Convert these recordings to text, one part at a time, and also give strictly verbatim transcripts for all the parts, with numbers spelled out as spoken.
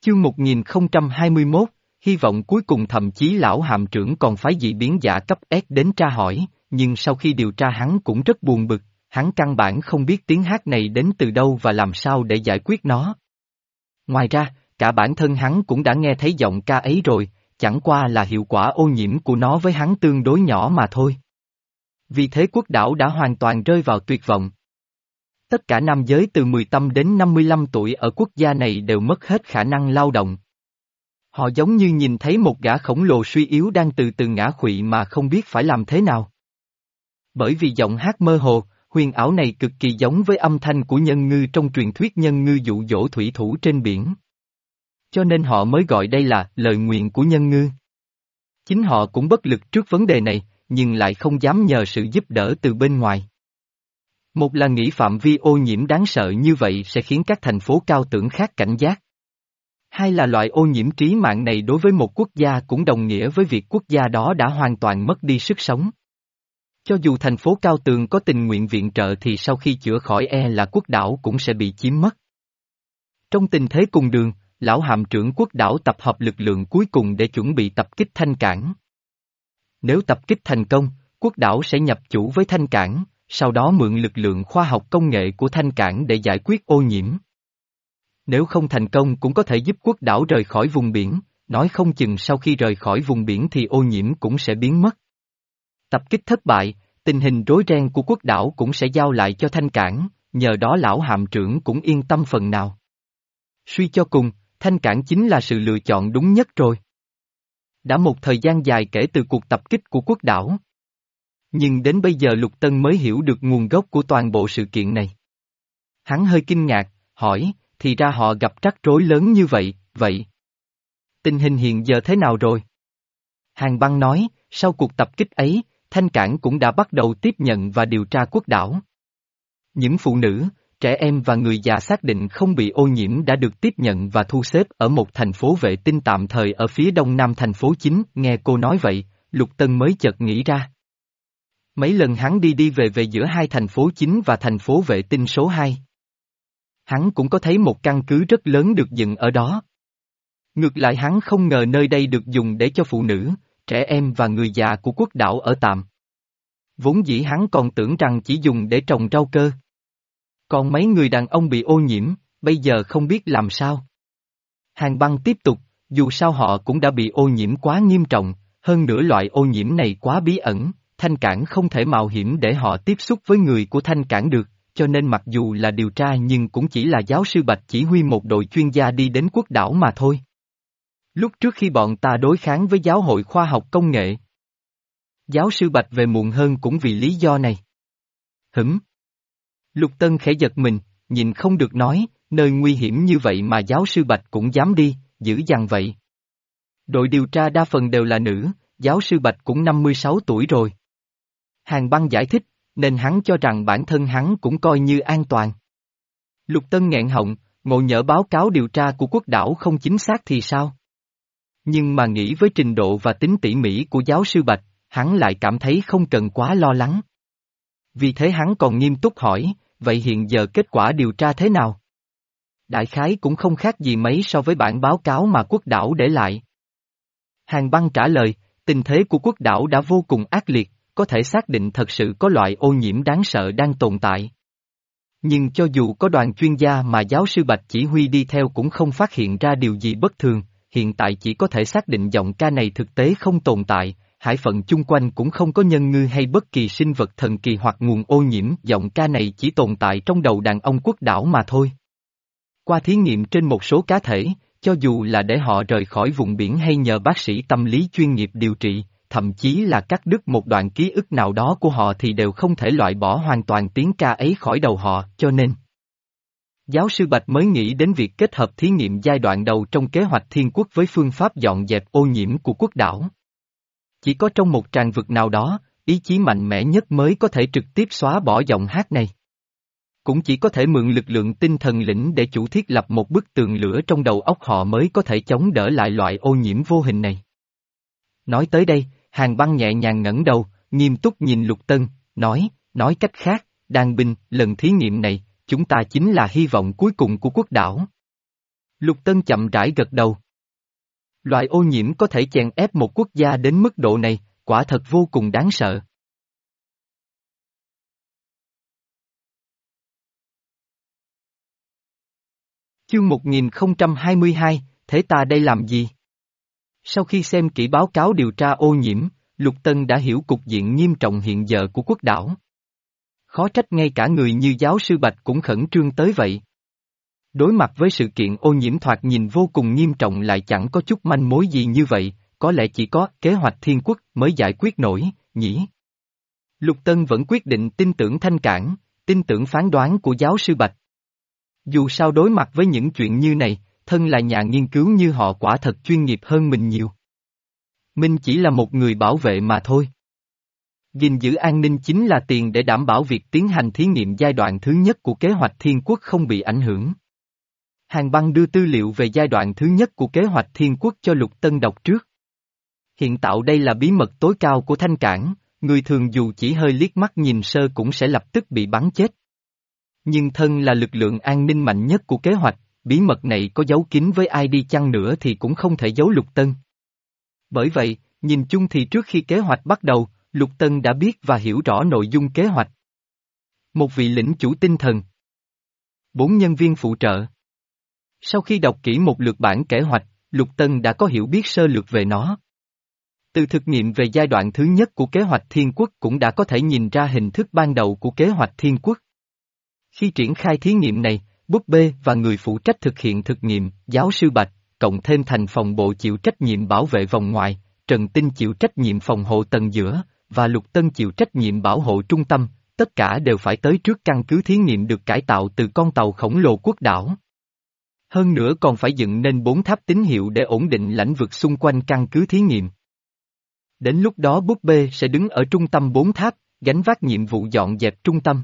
Chương một nghìn không trăm hai mươi mốt, hy vọng cuối cùng thậm chí lão hạm trưởng còn phái dị biến giả cấp S đến tra hỏi, nhưng sau khi điều tra hắn cũng rất buồn bực, hắn căn bản không biết tiếng hát này đến từ đâu và làm sao để giải quyết nó. Ngoài ra, cả bản thân hắn cũng đã nghe thấy giọng ca ấy rồi, chẳng qua là hiệu quả ô nhiễm của nó với hắn tương đối nhỏ mà thôi. Vì thế quốc đảo đã hoàn toàn rơi vào tuyệt vọng. Tất cả nam giới từ mười lăm đến năm mươi lăm tuổi ở quốc gia này đều mất hết khả năng lao động. Họ giống như nhìn thấy một gã khổng lồ suy yếu đang từ từ ngã khuỵu mà không biết phải làm thế nào. Bởi vì giọng hát mơ hồ, huyền ảo này cực kỳ giống với âm thanh của nhân ngư trong truyền thuyết nhân ngư dụ dỗ thủy thủ trên biển. Cho nên họ mới gọi đây là lời nguyện của nhân ngư. Chính họ cũng bất lực trước vấn đề này, nhưng lại không dám nhờ sự giúp đỡ từ bên ngoài. Một là nghĩ phạm vi ô nhiễm đáng sợ như vậy sẽ khiến các thành phố cao tưởng khác cảnh giác. Hai là loại ô nhiễm trí mạng này đối với một quốc gia cũng đồng nghĩa với việc quốc gia đó đã hoàn toàn mất đi sức sống. Cho dù thành phố cao tường có tình nguyện viện trợ thì sau khi chữa khỏi e là quốc đảo cũng sẽ bị chiếm mất. Trong tình thế cùng đường, lão hạm trưởng quốc đảo tập hợp lực lượng cuối cùng để chuẩn bị tập kích Thanh Cảng. Nếu tập kích thành công, quốc đảo sẽ nhập chủ với Thanh Cảng, sau đó mượn lực lượng khoa học công nghệ của Thanh Cảng để giải quyết ô nhiễm. Nếu không thành công cũng có thể giúp quốc đảo rời khỏi vùng biển, nói không chừng sau khi rời khỏi vùng biển thì ô nhiễm cũng sẽ biến mất. Tập kích thất bại, tình hình rối ren của quốc đảo cũng sẽ giao lại cho Thanh Cảng, nhờ đó lão hạm trưởng cũng yên tâm phần nào. Suy cho cùng, Thanh Cảng chính là sự lựa chọn đúng nhất rồi. Đã một thời gian dài kể từ cuộc tập kích của quốc đảo. Nhưng đến bây giờ Lục Tân mới hiểu được nguồn gốc của toàn bộ sự kiện này. Hắn hơi kinh ngạc, hỏi, thì ra họ gặp rắc rối lớn như vậy, vậy? Tình hình hiện giờ thế nào rồi? Hàn Băng nói, sau cuộc tập kích ấy, Thanh Cảng cũng đã bắt đầu tiếp nhận và điều tra quốc đảo. Những phụ nữ, trẻ em và người già xác định không bị ô nhiễm đã được tiếp nhận và thu xếp ở một thành phố vệ tinh tạm thời ở phía đông nam thành phố chính. Nghe cô nói vậy, Lục Tân mới chợt nghĩ ra. Mấy lần hắn đi đi về về giữa hai thành phố chính và thành phố vệ tinh số hai. Hắn cũng có thấy một căn cứ rất lớn được dựng ở đó. Ngược lại hắn không ngờ nơi đây được dùng để cho phụ nữ, trẻ em và người già của quốc đảo ở tạm. Vốn dĩ hắn còn tưởng rằng chỉ dùng để trồng rau cơ. Còn mấy người đàn ông bị ô nhiễm, bây giờ không biết làm sao. Hàn Băng tiếp tục, dù sao họ cũng đã bị ô nhiễm quá nghiêm trọng, hơn nữa loại ô nhiễm này quá bí ẩn, Thanh Cảng không thể mạo hiểm để họ tiếp xúc với người của Thanh Cảng được, cho nên mặc dù là điều tra nhưng cũng chỉ là giáo sư Bạch chỉ huy một đội chuyên gia đi đến quốc đảo mà thôi. Lúc trước khi bọn ta đối kháng với giáo hội khoa học công nghệ, giáo sư Bạch về muộn hơn cũng vì lý do này. Hửm? Lục Tân khẽ giật mình, nhìn không được nói, nơi nguy hiểm như vậy mà giáo sư Bạch cũng dám đi, dữ dằn vậy. Đội điều tra đa phần đều là nữ, giáo sư Bạch cũng năm mươi sáu tuổi rồi. Hàn Băng giải thích, nên hắn cho rằng bản thân hắn cũng coi như an toàn. Lục Tân nghẹn họng, ngộ nhỡ báo cáo điều tra của quốc đảo không chính xác thì sao? Nhưng mà nghĩ với trình độ và tính tỉ mỉ của giáo sư Bạch, hắn lại cảm thấy không cần quá lo lắng. Vì thế hắn còn nghiêm túc hỏi, vậy hiện giờ kết quả điều tra thế nào? Đại khái cũng không khác gì mấy so với bản báo cáo mà quốc đảo để lại. Hàn Băng trả lời, tình thế của quốc đảo đã vô cùng ác liệt, có thể xác định thật sự có loại ô nhiễm đáng sợ đang tồn tại. Nhưng cho dù có đoàn chuyên gia mà giáo sư Bạch chỉ huy đi theo cũng không phát hiện ra điều gì bất thường, hiện tại chỉ có thể xác định giọng ca này thực tế không tồn tại, hải phận chung quanh cũng không có nhân ngư hay bất kỳ sinh vật thần kỳ hoặc nguồn ô nhiễm, giọng ca này chỉ tồn tại trong đầu đàn ông quốc đảo mà thôi. Qua thí nghiệm trên một số cá thể, cho dù là để họ rời khỏi vùng biển hay nhờ bác sĩ tâm lý chuyên nghiệp điều trị, thậm chí là cắt đứt một đoạn ký ức nào đó của họ thì đều không thể loại bỏ hoàn toàn tiếng ca ấy khỏi đầu họ, cho nên giáo sư Bạch mới nghĩ đến việc kết hợp thí nghiệm giai đoạn đầu trong kế hoạch thiên quốc với phương pháp dọn dẹp ô nhiễm của quốc đảo. Chỉ có trong một tràng vực nào đó, ý chí mạnh mẽ nhất mới có thể trực tiếp xóa bỏ giọng hát này. Cũng chỉ có thể mượn lực lượng tinh thần lĩnh để chủ thiết lập một bức tường lửa trong đầu óc họ mới có thể chống đỡ lại loại ô nhiễm vô hình này. Nói tới đây, Hàn Băng nhẹ nhàng ngẩng đầu, nghiêm túc nhìn Lục Tân, nói, nói cách khác, đàn binh, lần thí nghiệm này, chúng ta chính là hy vọng cuối cùng của quốc đảo. Lục Tân chậm rãi gật đầu. Loại ô nhiễm có thể chèn ép một quốc gia đến mức độ này, quả thật vô cùng đáng sợ. Chương một nghìn không trăm hai mươi hai, thế ta đây làm gì? Sau khi xem kỹ báo cáo điều tra ô nhiễm, Lục Tân đã hiểu cục diện nghiêm trọng hiện giờ của quốc đảo. Khó trách ngay cả người như giáo sư Bạch cũng khẩn trương tới vậy. Đối mặt với sự kiện ô nhiễm thoạt nhìn vô cùng nghiêm trọng lại chẳng có chút manh mối gì như vậy, có lẽ chỉ có kế hoạch thiên quốc mới giải quyết nổi, nhỉ? Lục Tân vẫn quyết định tin tưởng Thanh Cảng, tin tưởng phán đoán của giáo sư Bạch. Dù sao đối mặt với những chuyện như này, thân là nhà nghiên cứu như họ quả thật chuyên nghiệp hơn mình nhiều. Mình chỉ là một người bảo vệ mà thôi. Gìn giữ an ninh chính là tiền để đảm bảo việc tiến hành thí nghiệm giai đoạn thứ nhất của kế hoạch thiên quốc không bị ảnh hưởng. Hàn Băng đưa tư liệu về giai đoạn thứ nhất của kế hoạch thiên quốc cho Lục Tân đọc trước. Hiện tại đây là bí mật tối cao của Thanh Cảng, người thường dù chỉ hơi liếc mắt nhìn sơ cũng sẽ lập tức bị bắn chết. Nhưng thân là lực lượng an ninh mạnh nhất của kế hoạch, bí mật này có giấu kín với ai đi chăng nữa thì cũng không thể giấu Lục Tân. Bởi vậy, nhìn chung thì trước khi kế hoạch bắt đầu, Lục Tân đã biết và hiểu rõ nội dung kế hoạch. Một vị lĩnh chủ tinh thần. Bốn nhân viên phụ trợ. Sau khi đọc kỹ một lượt bản kế hoạch, Lục Tân đã có hiểu biết sơ lược về nó. Từ thực nghiệm về giai đoạn thứ nhất của kế hoạch thiên quốc cũng đã có thể nhìn ra hình thức ban đầu của kế hoạch thiên quốc. Khi triển khai thí nghiệm này, búp bê và người phụ trách thực hiện thực nghiệm, giáo sư Bạch, cộng thêm thành phòng bộ chịu trách nhiệm bảo vệ vòng ngoài, Trần Tinh chịu trách nhiệm phòng hộ tầng giữa, và Lục Tân chịu trách nhiệm bảo hộ trung tâm, tất cả đều phải tới trước căn cứ thí nghiệm được cải tạo từ con tàu khổng lồ quốc đảo. Hơn nữa còn phải dựng nên bốn tháp tín hiệu để ổn định lãnh vực xung quanh căn cứ thí nghiệm. Đến lúc đó búp bê sẽ đứng ở trung tâm bốn tháp, gánh vác nhiệm vụ dọn dẹp trung tâm.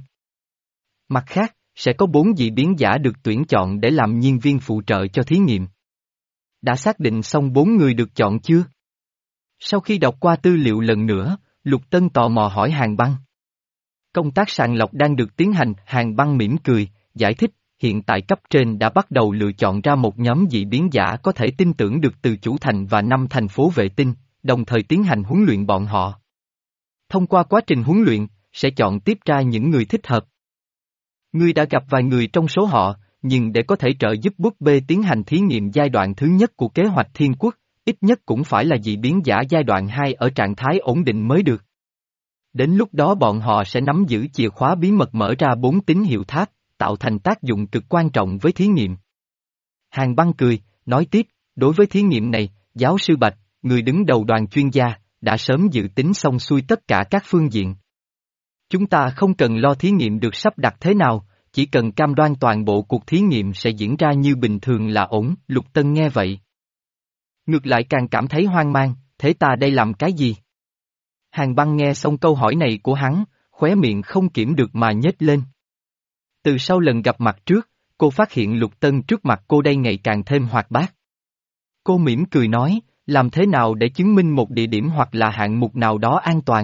Mặt khác, sẽ có bốn dị biến giả được tuyển chọn để làm nhân viên phụ trợ cho thí nghiệm. Đã xác định xong bốn người được chọn chưa? Sau khi đọc qua tư liệu lần nữa, Lục Tân tò mò hỏi Hàn Băng. Công tác sàng lọc đang được tiến hành, Hàn Băng mỉm cười, giải thích, hiện tại cấp trên đã bắt đầu lựa chọn ra một nhóm dị biến giả có thể tin tưởng được từ chủ thành và năm thành phố vệ tinh, đồng thời tiến hành huấn luyện bọn họ. Thông qua quá trình huấn luyện, sẽ chọn tiếp ra những người thích hợp. Ngươi đã gặp vài người trong số họ, nhưng để có thể trợ giúp búp bê tiến hành thí nghiệm giai đoạn thứ nhất của kế hoạch thiên quốc, ít nhất cũng phải là dị biến giả giai đoạn hai ở trạng thái ổn định mới được. Đến lúc đó bọn họ sẽ nắm giữ chìa khóa bí mật mở ra bốn tín hiệu tháp, tạo thành tác dụng cực quan trọng với thí nghiệm. Hàn Băng cười, nói tiếp, đối với thí nghiệm này, giáo sư Bạch, người đứng đầu đoàn chuyên gia, đã sớm dự tính xong xuôi tất cả các phương diện. Chúng ta không cần lo thí nghiệm được sắp đặt thế nào, chỉ cần cam đoan toàn bộ cuộc thí nghiệm sẽ diễn ra như bình thường là ổn. Lục Tân nghe vậy. Ngược lại càng cảm thấy hoang mang, thế ta đây làm cái gì? Hàn Băng nghe xong câu hỏi này của hắn, khóe miệng không kiểm được mà nhếch lên. Từ sau lần gặp mặt trước, cô phát hiện Lục Tân trước mặt cô đây ngày càng thêm hoạt bát. Cô mỉm cười nói, làm thế nào để chứng minh một địa điểm hoặc là hạng mục nào đó an toàn?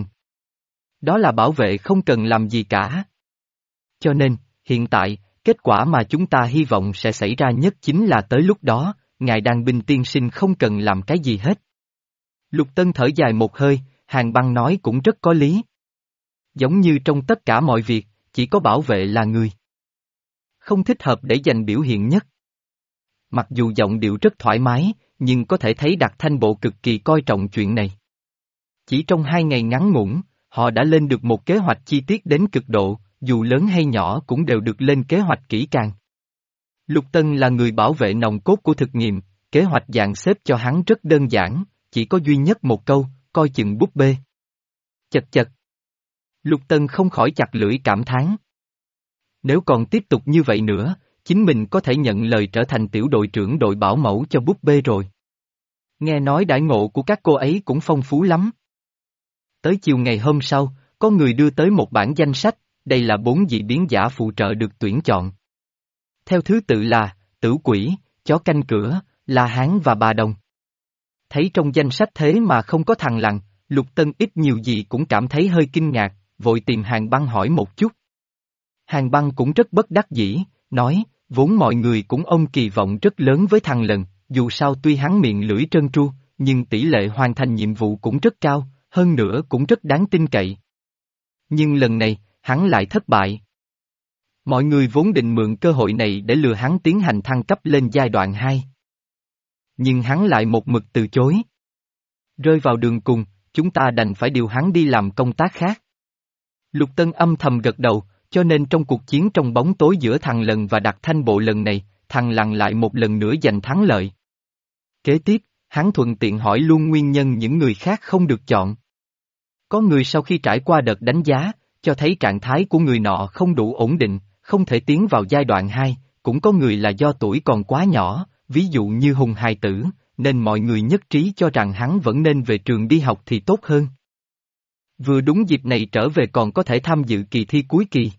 Đó là bảo vệ không cần làm gì cả. Cho nên, hiện tại, kết quả mà chúng ta hy vọng sẽ xảy ra nhất chính là tới lúc đó, ngài Đan Binh tiên sinh không cần làm cái gì hết. Lục Tân thở dài một hơi, Hàn Băng nói cũng rất có lý. Giống như trong tất cả mọi việc, chỉ có bảo vệ là người không thích hợp để giành biểu hiện nhất. Mặc dù giọng điệu rất thoải mái, nhưng có thể thấy Đặc Thanh Bộ cực kỳ coi trọng chuyện này. Chỉ trong hai ngày ngắn ngủn, họ đã lên được một kế hoạch chi tiết đến cực độ, dù lớn hay nhỏ cũng đều được lên kế hoạch kỹ càng. Lục Tân là người bảo vệ nòng cốt của thực nghiệm, kế hoạch dàn xếp cho hắn rất đơn giản, chỉ có duy nhất một câu, coi chừng búp bê. Chật chật. Lục Tân không khỏi chặt lưỡi cảm thán. Nếu còn tiếp tục như vậy nữa, chính mình có thể nhận lời trở thành tiểu đội trưởng đội bảo mẫu cho búp bê rồi. Nghe nói đãi ngộ của các cô ấy cũng phong phú lắm. Tới chiều ngày hôm sau, có người đưa tới một bản danh sách, đây là bốn dị biến giả phụ trợ được tuyển chọn. Theo thứ tự là, Tử Quỷ, Chó Canh Cửa, La Hán và Bà Đồng. Thấy trong danh sách thế mà không có thằng Lằn, Lục Tân ít nhiều gì cũng cảm thấy hơi kinh ngạc, vội tìm Hàn Băng hỏi một chút. Hàn Băng cũng rất bất đắc dĩ, nói, Vốn mọi người cũng ôm kỳ vọng rất lớn với thằng Lần, dù sao tuy hắn miệng lưỡi trơn tru, nhưng tỷ lệ hoàn thành nhiệm vụ cũng rất cao, hơn nữa cũng rất đáng tin cậy. Nhưng lần này, hắn lại thất bại. Mọi người vốn định mượn cơ hội này để lừa hắn tiến hành thăng cấp lên giai đoạn hai. Nhưng hắn lại một mực từ chối. Rơi vào đường cùng, chúng ta đành phải điều hắn đi làm công tác khác. Lục Tân âm thầm gật đầu, cho nên trong cuộc chiến trong bóng tối giữa thằng Lần và Đặc Thanh Bộ lần này, thằng Lằn lại một lần nữa giành thắng lợi. Kế tiếp, hắn thuận tiện hỏi luôn nguyên nhân những người khác không được chọn. Có người sau khi trải qua đợt đánh giá, cho thấy trạng thái của người nọ không đủ ổn định, không thể tiến vào giai đoạn hai, cũng có người là do tuổi còn quá nhỏ, ví dụ như Hùng hài tử, nên mọi người nhất trí cho rằng hắn vẫn nên về trường đi học thì tốt hơn. Vừa đúng dịp này trở về còn có thể tham dự kỳ thi cuối kỳ.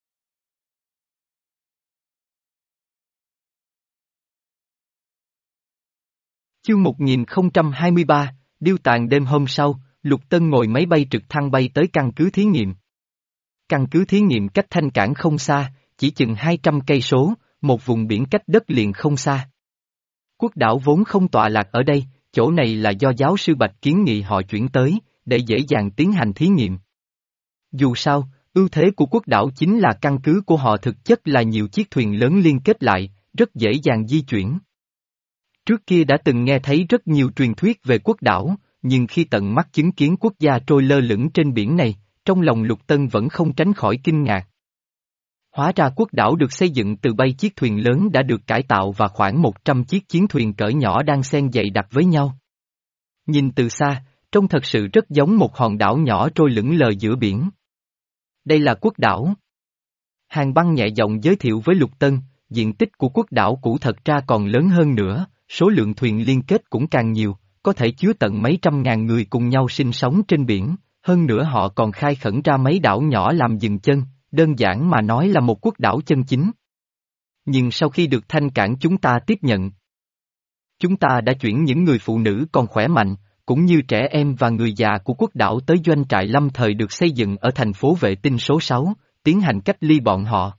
Chương một nghìn không trăm hai mươi ba, điêu tàn đêm hôm sau, Lục Tân ngồi máy bay trực thăng bay tới căn cứ thí nghiệm. Căn cứ thí nghiệm cách Thanh Cảng không xa, chỉ chừng hai trăm cây số, một vùng biển cách đất liền không xa. Quốc đảo vốn không tọa lạc ở đây, chỗ này là do giáo sư Bạch kiến nghị họ chuyển tới, để dễ dàng tiến hành thí nghiệm. Dù sao, ưu thế của quốc đảo chính là căn cứ của họ thực chất là nhiều chiếc thuyền lớn liên kết lại, rất dễ dàng di chuyển. Trước kia đã từng nghe thấy rất nhiều truyền thuyết về quốc đảo, nhưng khi tận mắt chứng kiến quốc gia trôi lơ lửng trên biển này, trong lòng Lục Tân vẫn không tránh khỏi kinh ngạc. Hóa ra quốc đảo được xây dựng từ bay chiếc thuyền lớn đã được cải tạo và khoảng một trăm chiếc chiến thuyền cỡ nhỏ đang xen dày đặc với nhau. Nhìn từ xa, trông thật sự rất giống một hòn đảo nhỏ trôi lững lờ giữa biển. Đây là quốc đảo. Hàn Băng nhẹ giọng giới thiệu với Lục Tân, diện tích của quốc đảo cũ thật ra còn lớn hơn nữa, số lượng thuyền liên kết cũng càng nhiều, có thể chứa tận mấy trăm ngàn người cùng nhau sinh sống trên biển, hơn nữa họ còn khai khẩn ra mấy đảo nhỏ làm dừng chân, đơn giản mà nói là một quốc đảo chân chính. Nhưng sau khi được Thanh Cảng chúng ta tiếp nhận, chúng ta đã chuyển những người phụ nữ còn khỏe mạnh, cũng như trẻ em và người già của quốc đảo tới doanh trại lâm thời được xây dựng ở thành phố vệ tinh số sáu, tiến hành cách ly bọn họ.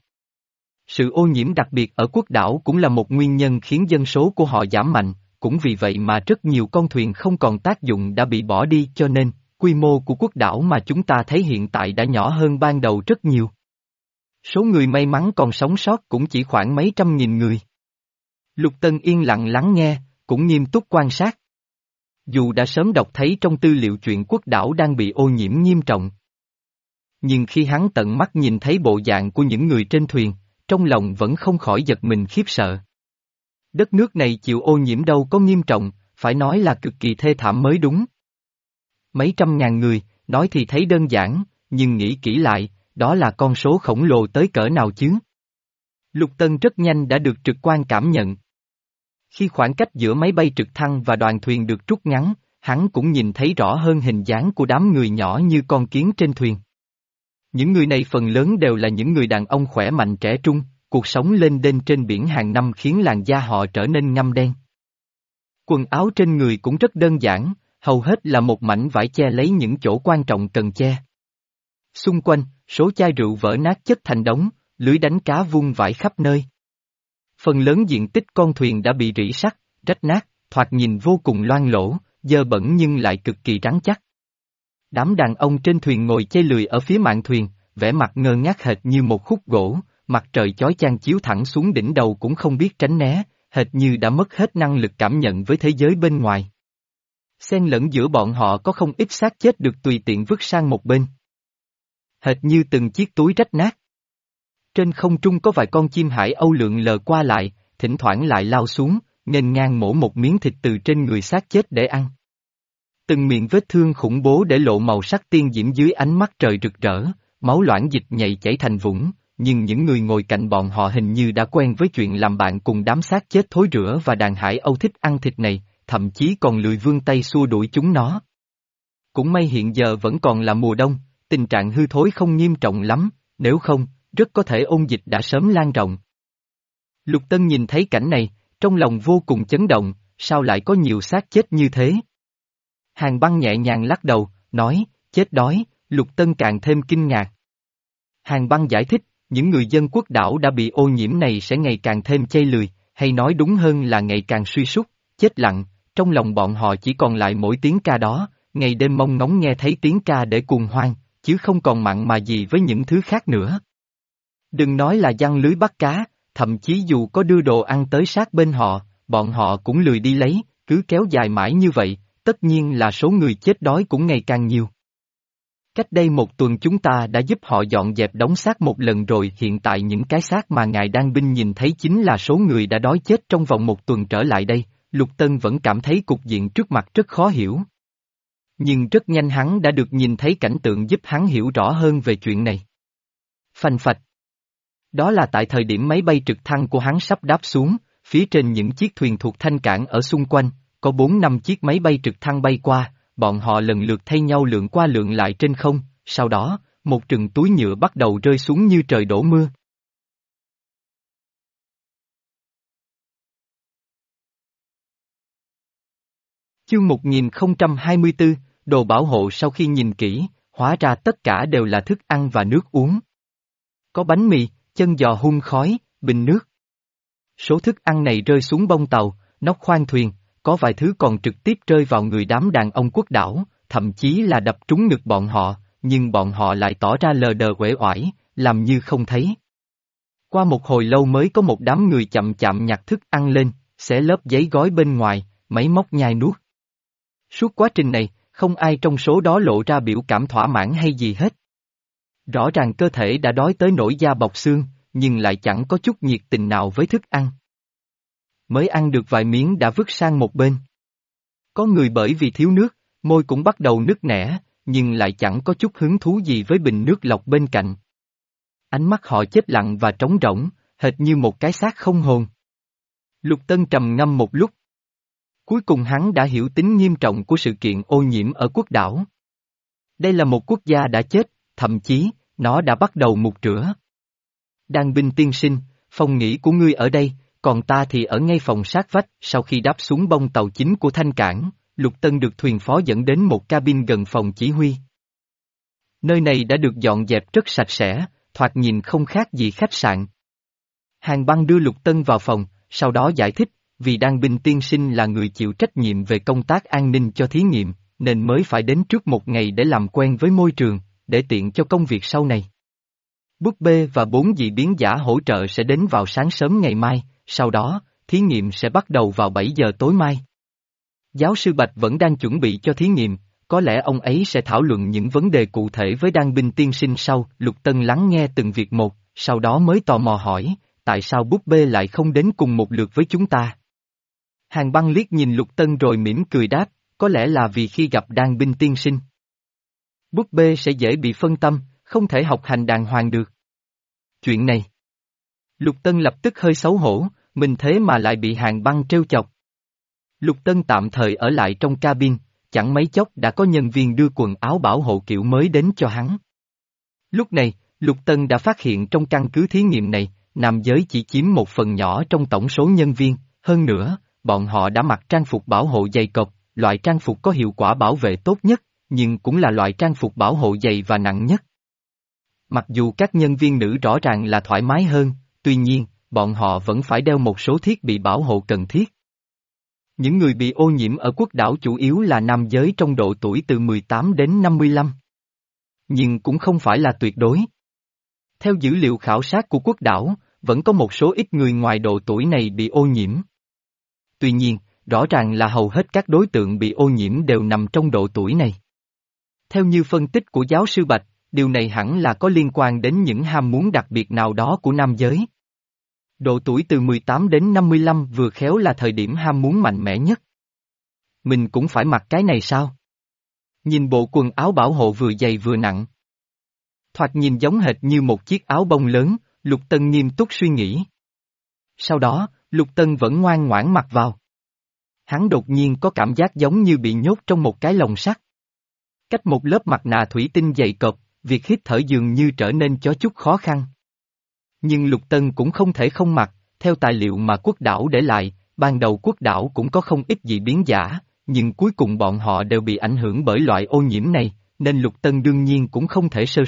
Sự ô nhiễm đặc biệt ở quốc đảo cũng là một nguyên nhân khiến dân số của họ giảm mạnh, cũng vì vậy mà rất nhiều con thuyền không còn tác dụng đã bị bỏ đi cho nên, quy mô của quốc đảo mà chúng ta thấy hiện tại đã nhỏ hơn ban đầu rất nhiều. Số người may mắn còn sống sót cũng chỉ khoảng mấy trăm nghìn người. Lục Tân yên lặng lắng nghe, cũng nghiêm túc quan sát. Dù đã sớm đọc thấy trong tư liệu chuyện quốc đảo đang bị ô nhiễm nghiêm trọng. Nhưng khi hắn tận mắt nhìn thấy bộ dạng của những người trên thuyền, trong lòng vẫn không khỏi giật mình khiếp sợ. Đất nước này chịu ô nhiễm đâu có nghiêm trọng, phải nói là cực kỳ thê thảm mới đúng. Mấy trăm ngàn người, nói thì thấy đơn giản, nhưng nghĩ kỹ lại, đó là con số khổng lồ tới cỡ nào chứ? Lục Tân rất nhanh đã được trực quan cảm nhận. Khi khoảng cách giữa máy bay trực thăng và đoàn thuyền được rút ngắn, hắn cũng nhìn thấy rõ hơn hình dáng của đám người nhỏ như con kiến trên thuyền. Những người này phần lớn đều là những người đàn ông khỏe mạnh trẻ trung, cuộc sống lênh đênh trên biển hàng năm khiến làn da họ trở nên ngăm đen. Quần áo trên người cũng rất đơn giản, hầu hết là một mảnh vải che lấy những chỗ quan trọng cần che. Xung quanh, số chai rượu vỡ nát chất thành đống, lưới đánh cá vung vãi khắp nơi. Phần lớn diện tích con thuyền đã bị rỉ sắt, rách nát, thoạt nhìn vô cùng loang lỗ, dơ bẩn nhưng lại cực kỳ rắn chắc. Đám đàn ông trên thuyền ngồi chây lười ở phía mạn thuyền, vẻ mặt ngơ ngác hệt như một khúc gỗ, mặt trời chói chang chiếu thẳng xuống đỉnh đầu cũng không biết tránh né, hệt như đã mất hết năng lực cảm nhận với thế giới bên ngoài. Xen lẫn giữa bọn họ có không ít xác chết được tùy tiện vứt sang một bên. Hệt như từng chiếc túi rách nát. Trên không trung có vài con chim hải âu lượn lờ qua lại, thỉnh thoảng lại lao xuống, nghênh ngang mổ một miếng thịt từ trên người xác chết để ăn. Từng miệng vết thương khủng bố để lộ màu sắc tiên diễm dưới ánh mắt trời rực rỡ, máu loãng dịch nhầy chảy thành vũng, nhưng những người ngồi cạnh bọn họ hình như đã quen với chuyện làm bạn cùng đám xác chết thối rữa và đàn hải âu thích ăn thịt này, thậm chí còn lười vươn tay xua đuổi chúng nó. Cũng may hiện giờ vẫn còn là mùa đông, tình trạng hư thối không nghiêm trọng lắm, nếu không, rất có thể ôn dịch đã sớm lan rộng. Lục Tân nhìn thấy cảnh này, trong lòng vô cùng chấn động, sao lại có nhiều xác chết như thế? Hàn Băng nhẹ nhàng lắc đầu, nói, chết đói, Lục Tân càng thêm kinh ngạc. Hàn Băng giải thích, những người dân quốc đảo đã bị ô nhiễm này sẽ ngày càng thêm chây lười, hay nói đúng hơn là ngày càng suy sút, chết lặng, trong lòng bọn họ chỉ còn lại mỗi tiếng ca đó, ngày đêm mong ngóng nghe thấy tiếng ca để cuồng hoan, chứ không còn mặn mà gì với những thứ khác nữa. Đừng nói là giăng lưới bắt cá, thậm chí dù có đưa đồ ăn tới sát bên họ, bọn họ cũng lười đi lấy, cứ kéo dài mãi như vậy, tất nhiên là số người chết đói cũng ngày càng nhiều. Cách đây một tuần chúng ta đã giúp họ dọn dẹp đống xác một lần rồi, hiện tại những cái xác mà ngài Đan Binh nhìn thấy chính là số người đã đói chết trong vòng một tuần trở lại đây. Lục Tân vẫn cảm thấy cục diện trước mặt rất khó hiểu. Nhưng rất nhanh hắn đã được nhìn thấy cảnh tượng giúp hắn hiểu rõ hơn về chuyện này. Phanh phạch. Đó là tại thời điểm máy bay trực thăng của hắn sắp đáp xuống, phía trên những chiếc thuyền thuộc Thanh Cảng ở xung quanh, có bốn năm chiếc máy bay trực thăng bay qua, bọn họ lần lượt thay nhau lượn qua lượn lại trên không, sau đó, một rừng túi nhựa bắt đầu rơi xuống như trời đổ mưa. Chương một nghìn không trăm hai mươi tư, đồ bảo hộ. Sau khi nhìn kỹ, hóa ra tất cả đều là thức ăn và nước uống. Có bánh mì, chân giò hun khói, bình nước. Số thức ăn này rơi xuống bông tàu, nóc khoang thuyền, có vài thứ còn trực tiếp rơi vào người đám đàn ông quốc đảo, thậm chí là đập trúng ngực bọn họ, nhưng bọn họ lại tỏ ra lờ đờ uể oải, làm như không thấy. Qua một hồi lâu mới có một đám người chậm chậm nhặt thức ăn lên, xé lớp giấy gói bên ngoài, máy móc nhai nuốt. Suốt quá trình này, không ai trong số đó lộ ra biểu cảm thỏa mãn hay gì hết. Rõ ràng cơ thể đã đói tới nỗi da bọc xương, nhưng lại chẳng có chút nhiệt tình nào với thức ăn. Mới ăn được vài miếng đã vứt sang một bên. Có người bởi vì thiếu nước, môi cũng bắt đầu nứt nẻ, nhưng lại chẳng có chút hứng thú gì với bình nước lọc bên cạnh. Ánh mắt họ chết lặng và trống rỗng, hệt như một cái xác không hồn. Lục Tân trầm ngâm một lúc. Cuối cùng hắn đã hiểu tính nghiêm trọng của sự kiện ô nhiễm ở quốc đảo. Đây là một quốc gia đã chết, thậm chí, nó đã bắt đầu mục rửa. Đan Binh tiên sinh, phòng nghỉ của ngươi ở đây, còn ta thì ở ngay phòng sát vách. Sau khi đáp xuống bông tàu chính của Thanh Cảng, Lục Tân được thuyền phó dẫn đến một cabin gần phòng chỉ huy. Nơi này đã được dọn dẹp rất sạch sẽ, thoạt nhìn không khác gì khách sạn. Hàn Băng đưa Lục Tân vào phòng, sau đó giải thích, vì Đan Binh tiên sinh là người chịu trách nhiệm về công tác an ninh cho thí nghiệm, nên mới phải đến trước một ngày để làm quen với môi trường, để tiện cho công việc sau này. Búp bê và bốn dị biến giả hỗ trợ sẽ đến vào sáng sớm ngày mai, sau đó, thí nghiệm sẽ bắt đầu vào bảy giờ tối mai. Giáo sư Bạch vẫn đang chuẩn bị cho thí nghiệm, có lẽ ông ấy sẽ thảo luận những vấn đề cụ thể với Đan Binh tiên sinh sau. Lục Tân lắng nghe từng việc một, sau đó mới tò mò hỏi, tại sao búp bê lại không đến cùng một lượt với chúng ta? Hàn Băng liếc nhìn Lục Tân rồi mỉm cười đáp, có lẽ là vì khi gặp Đan Binh tiên sinh, búp bê sẽ dễ bị phân tâm, không thể học hành đàng hoàng được. Chuyện này. Lục Tân lập tức hơi xấu hổ, mình thế mà lại bị Hàn Băng trêu chọc. Lục Tân tạm thời ở lại trong cabin, chẳng mấy chốc đã có nhân viên đưa quần áo bảo hộ kiểu mới đến cho hắn. Lúc này, Lục Tân đã phát hiện trong căn cứ thí nghiệm này, nam giới chỉ chiếm một phần nhỏ trong tổng số nhân viên, hơn nữa, bọn họ đã mặc trang phục bảo hộ dày cộp, loại trang phục có hiệu quả bảo vệ tốt nhất, nhưng cũng là loại trang phục bảo hộ dày và nặng nhất. Mặc dù các nhân viên nữ rõ ràng là thoải mái hơn, tuy nhiên, bọn họ vẫn phải đeo một số thiết bị bảo hộ cần thiết. Những người bị ô nhiễm ở quốc đảo chủ yếu là nam giới trong độ tuổi từ mười tám đến năm mươi lăm. Nhưng cũng không phải là tuyệt đối. Theo dữ liệu khảo sát của quốc đảo, vẫn có một số ít người ngoài độ tuổi này bị ô nhiễm. Tuy nhiên, rõ ràng là hầu hết các đối tượng bị ô nhiễm đều nằm trong độ tuổi này. Theo như phân tích của giáo sư Bạch, điều này hẳn là có liên quan đến những ham muốn đặc biệt nào đó của nam giới. Độ tuổi từ mười tám đến năm mươi lăm vừa khéo là thời điểm ham muốn mạnh mẽ nhất. Mình cũng phải mặc cái này sao? Nhìn bộ quần áo bảo hộ vừa dày vừa nặng. Thoạt nhìn giống hệt như một chiếc áo bông lớn, Lục Tân nghiêm túc suy nghĩ. Sau đó, Lục Tân vẫn ngoan ngoãn mặc vào. Hắn đột nhiên có cảm giác giống như bị nhốt trong một cái lồng sắt. Cách một lớp mặt nạ thủy tinh dày cộp, việc hít thở dường như trở nên có chút khó khăn. Nhưng Lục Tân cũng không thể không mặc, theo tài liệu mà quốc đảo để lại, ban đầu quốc đảo cũng có không ít dị biến giả, nhưng cuối cùng bọn họ đều bị ảnh hưởng bởi loại ô nhiễm này, nên Lục Tân đương nhiên cũng không thể sơ suất,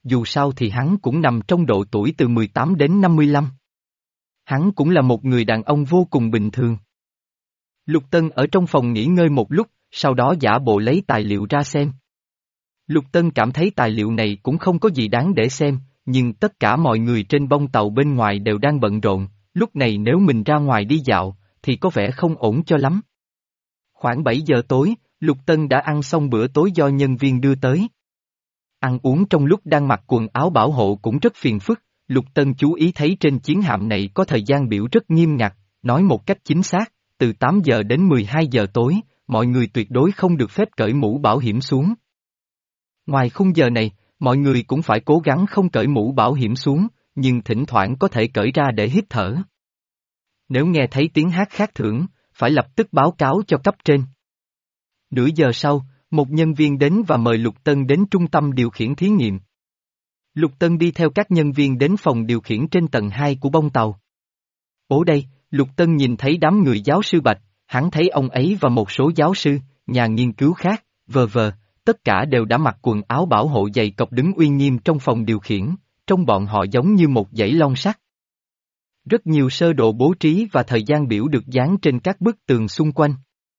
dù sao thì hắn cũng nằm trong độ tuổi từ mười tám đến năm mươi lăm. Hắn cũng là một người đàn ông vô cùng bình thường. Lục Tân ở trong phòng nghỉ ngơi một lúc, sau đó giả bộ lấy tài liệu ra xem. Lục Tân cảm thấy tài liệu này cũng không có gì đáng để xem, nhưng tất cả mọi người trên bông tàu bên ngoài đều đang bận rộn, lúc này nếu mình ra ngoài đi dạo, thì có vẻ không ổn cho lắm. Khoảng bảy giờ tối, Lục Tân đã ăn xong bữa tối do nhân viên đưa tới. Ăn uống trong lúc đang mặc quần áo bảo hộ cũng rất phiền phức, Lục Tân chú ý thấy trên chiến hạm này có thời gian biểu rất nghiêm ngặt, nói một cách chính xác, từ tám giờ đến mười hai giờ tối, mọi người tuyệt đối không được phép cởi mũ bảo hiểm xuống. Ngoài khung giờ này, mọi người cũng phải cố gắng không cởi mũ bảo hiểm xuống, nhưng thỉnh thoảng có thể cởi ra để hít thở. Nếu nghe thấy tiếng hát khác thường, phải lập tức báo cáo cho cấp trên. Nửa giờ sau, một nhân viên đến và mời Lục Tân đến trung tâm điều khiển thí nghiệm. Lục Tân đi theo các nhân viên đến phòng điều khiển trên tầng hai của bông tàu. Ở đây, Lục Tân nhìn thấy đám người giáo sư Bạch, hắn thấy ông ấy và một số giáo sư, nhà nghiên cứu khác, vờ vờ, tất cả đều đã mặc quần áo bảo hộ dày cộc đứng uy nghiêm trong phòng điều khiển, trong bọn họ giống như một dãy lon sắt. Rất nhiều sơ đồ bố trí và thời gian biểu được dán trên các bức tường xung quanh.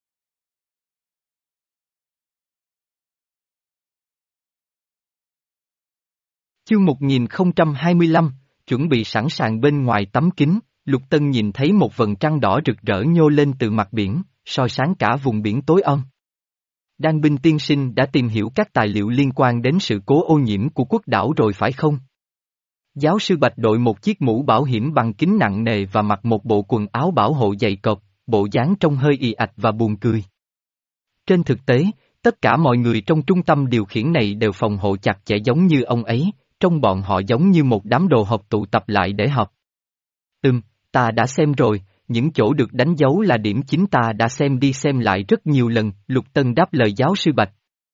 Chương một nghìn không trăm hai mươi lăm, chuẩn bị sẵn sàng bên ngoài tấm kính, Lục Tân nhìn thấy một vầng trăng đỏ rực rỡ nhô lên từ mặt biển, soi sáng cả vùng biển tối om. Đan Binh tiên sinh đã tìm hiểu các tài liệu liên quan đến sự cố ô nhiễm của quốc đảo rồi phải không? Giáo sư Bạch đội một chiếc mũ bảo hiểm bằng kính nặng nề và mặc một bộ quần áo bảo hộ dày cộp, bộ dáng trông hơi ì ạch và buồn cười. Trên thực tế, tất cả mọi người trong trung tâm điều khiển này đều phòng hộ chặt chẽ giống như ông ấy, trong bọn họ giống như một đám đồ hộp tụ tập lại để họp. Ừm, ta đã xem rồi, những chỗ được đánh dấu là điểm chính ta đã xem đi xem lại rất nhiều lần, Lục Tân đáp lời giáo sư Bạch.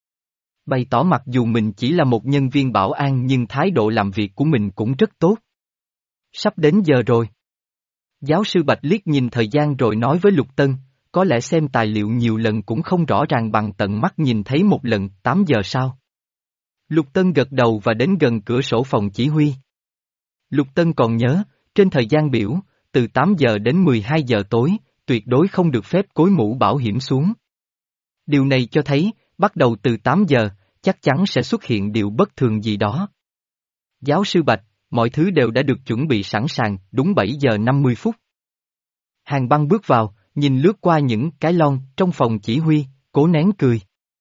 Bày tỏ mặc dù mình chỉ là một nhân viên bảo an nhưng thái độ làm việc của mình cũng rất tốt. Sắp đến giờ rồi. Giáo sư Bạch liếc nhìn thời gian rồi nói với Lục Tân, có lẽ xem tài liệu nhiều lần cũng không rõ ràng bằng tận mắt nhìn thấy một lần, tám giờ sau. Lục Tân gật đầu và đến gần cửa sổ phòng chỉ huy. Lục Tân còn nhớ, trên thời gian biểu, từ tám giờ đến mười hai giờ tối, tuyệt đối không được phép cối mũ bảo hiểm xuống. Điều này cho thấy, bắt đầu từ tám giờ, chắc chắn sẽ xuất hiện điều bất thường gì đó. Giáo sư Bạch, mọi thứ đều đã được chuẩn bị sẵn sàng, đúng bảy giờ năm mươi phút. Hàng Băng bước vào, nhìn lướt qua những cái lon trong phòng chỉ huy, cố nén cười.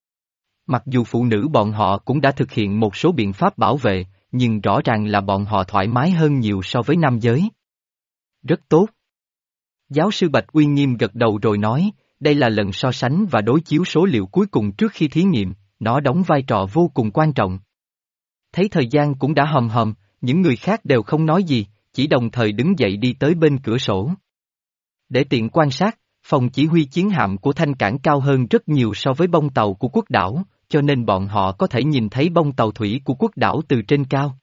Mặc dù phụ nữ bọn họ cũng đã thực hiện một số biện pháp bảo vệ, nhưng rõ ràng là bọn họ thoải mái hơn nhiều so với nam giới. Rất tốt. Giáo sư Bạch uy nghiêm gật đầu rồi nói, đây là lần so sánh và đối chiếu số liệu cuối cùng trước khi thí nghiệm, nó đóng vai trò vô cùng quan trọng. Thấy thời gian cũng đã hòm hòm, những người khác đều không nói gì, chỉ đồng thời đứng dậy đi tới bên cửa sổ. Để tiện quan sát, phòng chỉ huy chiến hạm của Thanh Cảng cao hơn rất nhiều so với bông tàu của quốc đảo, cho nên bọn họ có thể nhìn thấy bông tàu thủy của quốc đảo từ trên cao.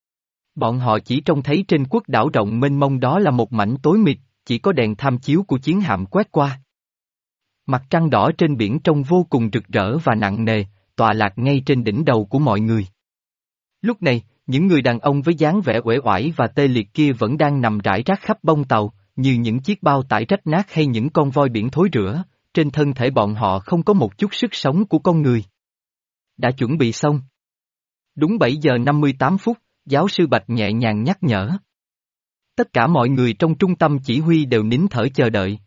Bọn họ chỉ trông thấy trên quốc đảo rộng mênh mông đó là một mảnh tối mịt, chỉ có đèn tham chiếu của chiến hạm quét qua. Mặt trăng đỏ trên biển trông vô cùng rực rỡ và nặng nề, tọa lạc ngay trên đỉnh đầu của mọi người. Lúc này, những người đàn ông với dáng vẻ uể oải và tê liệt kia vẫn đang nằm rải rác khắp bông tàu, như những chiếc bao tải rách nát hay những con voi biển thối rữa, trên thân thể bọn họ không có một chút sức sống của con người. Đã chuẩn bị xong. Đúng bảy giờ năm mươi tám phút, giáo sư Bạch nhẹ nhàng nhắc nhở. Tất cả mọi người trong trung tâm chỉ huy đều nín thở chờ đợi.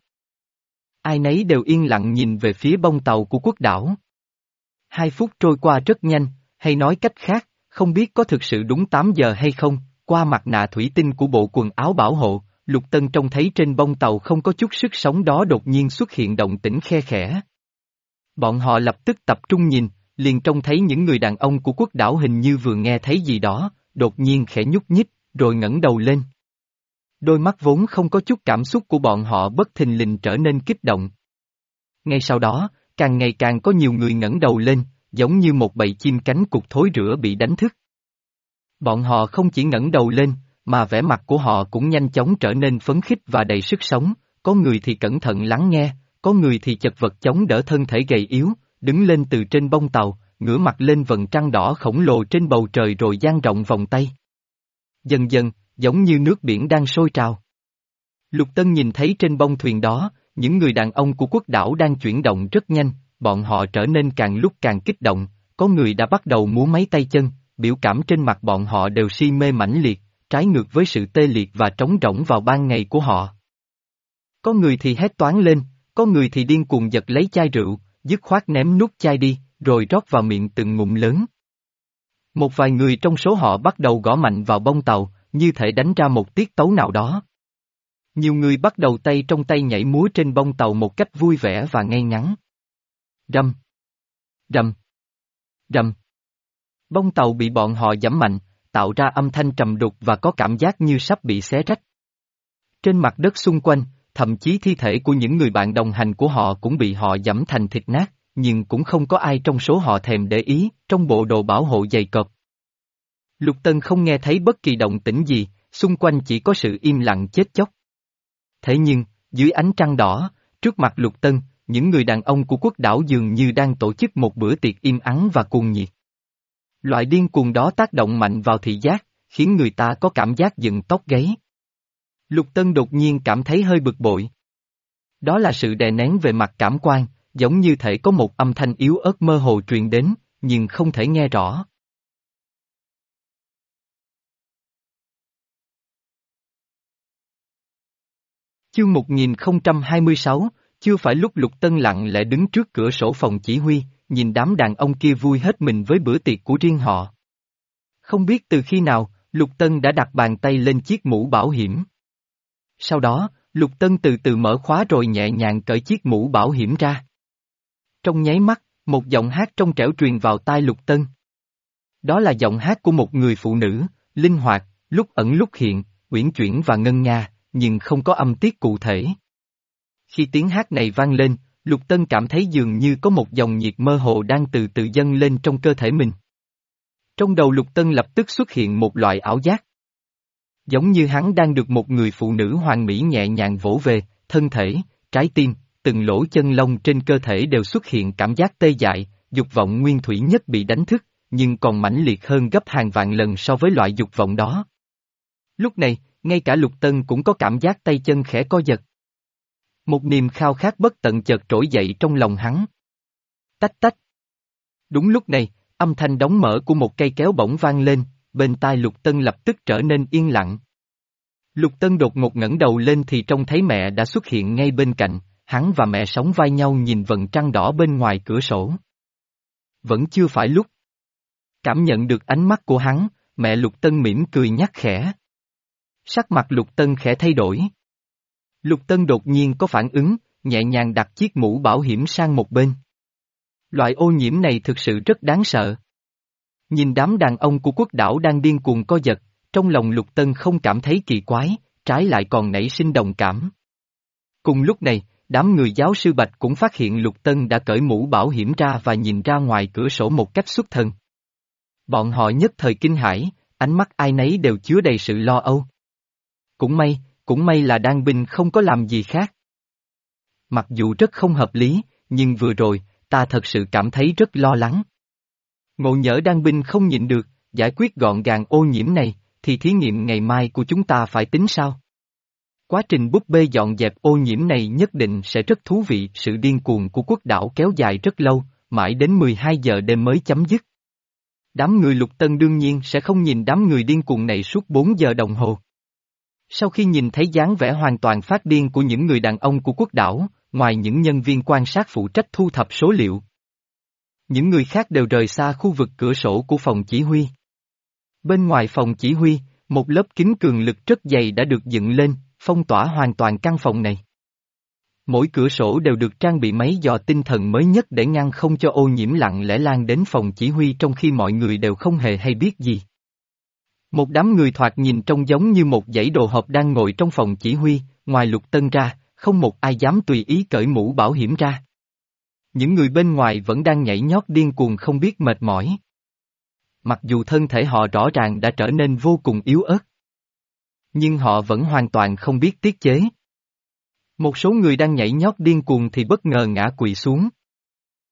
Ai nấy đều yên lặng nhìn về phía bông tàu của quốc đảo. Hai phút trôi qua rất nhanh, hay nói cách khác, không biết có thực sự đúng tám giờ hay không, qua mặt nạ thủy tinh của bộ quần áo bảo hộ, Lục Tân trông thấy trên bông tàu không có chút sức sống đó đột nhiên xuất hiện động tĩnh khe khẽ. Bọn họ lập tức tập trung nhìn, liền trông thấy những người đàn ông của quốc đảo hình như vừa nghe thấy gì đó, đột nhiên khẽ nhúc nhích, rồi ngẩng đầu lên. Đôi mắt vốn không có chút cảm xúc của bọn họ bất thình lình trở nên kích động. Ngay sau đó, càng ngày càng có nhiều người ngẩng đầu lên, giống như một bầy chim cánh cụt thối rữa bị đánh thức. Bọn họ không chỉ ngẩng đầu lên, mà vẻ mặt của họ cũng nhanh chóng trở nên phấn khích và đầy sức sống, có người thì cẩn thận lắng nghe, có người thì chật vật chống đỡ thân thể gầy yếu, đứng lên từ trên bông tàu, ngửa mặt lên vầng trăng đỏ khổng lồ trên bầu trời rồi dang rộng vòng tay. Dần dần, giống như nước biển đang sôi trào. Lục Tân nhìn thấy trên bông thuyền đó, những người đàn ông của quốc đảo đang chuyển động rất nhanh, bọn họ trở nên càng lúc càng kích động, có người đã bắt đầu múa mấy tay chân, biểu cảm trên mặt bọn họ đều si mê mãnh liệt, trái ngược với sự tê liệt và trống rỗng vào ban ngày của họ. Có người thì hét toáng lên, có người thì điên cuồng giật lấy chai rượu, dứt khoát ném nút chai đi, rồi rót vào miệng từng ngụm lớn. Một vài người trong số họ bắt đầu gõ mạnh vào bông tàu, như thể đánh ra một tiết tấu nào đó. Nhiều người bắt đầu tay trong tay nhảy múa trên bông tàu một cách vui vẻ và ngay ngắn. Rầm, rầm, rầm. Bông tàu bị bọn họ giẫm mạnh, tạo ra âm thanh trầm đục và có cảm giác như sắp bị xé rách. Trên mặt đất xung quanh, thậm chí thi thể của những người bạn đồng hành của họ cũng bị họ giẫm thành thịt nát, nhưng cũng không có ai trong số họ thèm để ý, trong bộ đồ bảo hộ dày cộp. Lục Tân không nghe thấy bất kỳ động tĩnh gì, xung quanh chỉ có sự im lặng chết chóc. Thế nhưng, dưới ánh trăng đỏ, trước mặt Lục Tân, những người đàn ông của quốc đảo dường như đang tổ chức một bữa tiệc im ắng và cuồng nhiệt. Loại điên cuồng đó tác động mạnh vào thị giác, khiến người ta có cảm giác dựng tóc gáy. Lục Tân đột nhiên cảm thấy hơi bực bội. Đó là sự đè nén về mặt cảm quan, giống như thể có một âm thanh yếu ớt mơ hồ truyền đến, nhưng không thể nghe rõ. Chương một nghìn không trăm hai mươi sáu, chưa phải lúc Lục Tân lặng lẽ đứng trước cửa sổ phòng chỉ huy, nhìn đám đàn ông kia vui hết mình với bữa tiệc của riêng họ. Không biết từ khi nào, Lục Tân đã đặt bàn tay lên chiếc mũ bảo hiểm. Sau đó, Lục Tân từ từ mở khóa rồi nhẹ nhàng cởi chiếc mũ bảo hiểm ra. Trong nháy mắt, một giọng hát trong trẻo truyền vào tai Lục Tân. Đó là giọng hát của một người phụ nữ, linh hoạt, lúc ẩn lúc hiện, uyển chuyển và ngân nga, nhưng không có âm tiết cụ thể. Khi tiếng hát này vang lên, Lục Tân cảm thấy dường như có một dòng nhiệt mơ hồ đang từ từ dâng lên trong cơ thể mình. Trong đầu Lục Tân lập tức xuất hiện một loại ảo giác. Giống như hắn đang được một người phụ nữ hoàn mỹ nhẹ nhàng vỗ về, thân thể, trái tim, từng lỗ chân lông trên cơ thể đều xuất hiện cảm giác tê dại, dục vọng nguyên thủy nhất bị đánh thức, nhưng còn mãnh liệt hơn gấp hàng vạn lần so với loại dục vọng đó. Lúc này, ngay cả Lục Tân cũng có cảm giác tay chân khẽ co giật. Một niềm khao khát bất tận chợt trỗi dậy trong lòng hắn. Tách tách. Đúng lúc này, âm thanh đóng mở của một cây kéo bỗng vang lên, bên tai Lục Tân lập tức trở nên yên lặng. Lục Tân đột ngột ngẩng đầu lên thì trông thấy mẹ đã xuất hiện ngay bên cạnh, hắn và mẹ sóng vai nhau nhìn vầng trăng đỏ bên ngoài cửa sổ. Vẫn chưa phải lúc. Cảm nhận được ánh mắt của hắn, mẹ Lục Tân mỉm cười nhắc khẽ. Sắc mặt Lục Tân khẽ thay đổi. Lục Tân đột nhiên có phản ứng, nhẹ nhàng đặt chiếc mũ bảo hiểm sang một bên. Loại ô nhiễm này thực sự rất đáng sợ. Nhìn đám đàn ông của quốc đảo đang điên cuồng co giật, trong lòng Lục Tân không cảm thấy kỳ quái, trái lại còn nảy sinh đồng cảm. Cùng lúc này, đám người giáo sư Bạch cũng phát hiện Lục Tân đã cởi mũ bảo hiểm ra và nhìn ra ngoài cửa sổ một cách xuất thần. Bọn họ nhất thời kinh hãi, ánh mắt ai nấy đều chứa đầy sự lo âu. Cũng may, cũng may là Đan Binh không có làm gì khác. Mặc dù rất không hợp lý, nhưng vừa rồi, ta thật sự cảm thấy rất lo lắng. Ngộ nhỡ Đan Binh không nhịn được, giải quyết gọn gàng ô nhiễm này, thì thí nghiệm ngày mai của chúng ta phải tính sao? Quá trình búp bê dọn dẹp ô nhiễm này nhất định sẽ rất thú vị. Sự điên cuồng của quốc đảo kéo dài rất lâu, mãi đến mười hai giờ đêm mới chấm dứt. Đám người Lục Tân đương nhiên sẽ không nhìn đám người điên cuồng này suốt bốn giờ đồng hồ. Sau khi nhìn thấy dáng vẻ hoàn toàn phát điên của những người đàn ông của quốc đảo, ngoài những nhân viên quan sát phụ trách thu thập số liệu, những người khác đều rời xa khu vực cửa sổ của phòng chỉ huy. Bên ngoài phòng chỉ huy, một lớp kính cường lực rất dày đã được dựng lên, phong tỏa hoàn toàn căn phòng này. Mỗi cửa sổ đều được trang bị máy dò tinh thần mới nhất để ngăn không cho ô nhiễm lặng lẽ lan đến phòng chỉ huy trong khi mọi người đều không hề hay biết gì. Một đám người thoạt nhìn trông giống như một dãy đồ hộp đang ngồi trong phòng chỉ huy, ngoài Lục Tân ra, không một ai dám tùy ý cởi mũ bảo hiểm ra. Những người bên ngoài vẫn đang nhảy nhót điên cuồng không biết mệt mỏi. Mặc dù thân thể họ rõ ràng đã trở nên vô cùng yếu ớt, nhưng họ vẫn hoàn toàn không biết tiết chế. Một số người đang nhảy nhót điên cuồng thì bất ngờ ngã quỵ xuống.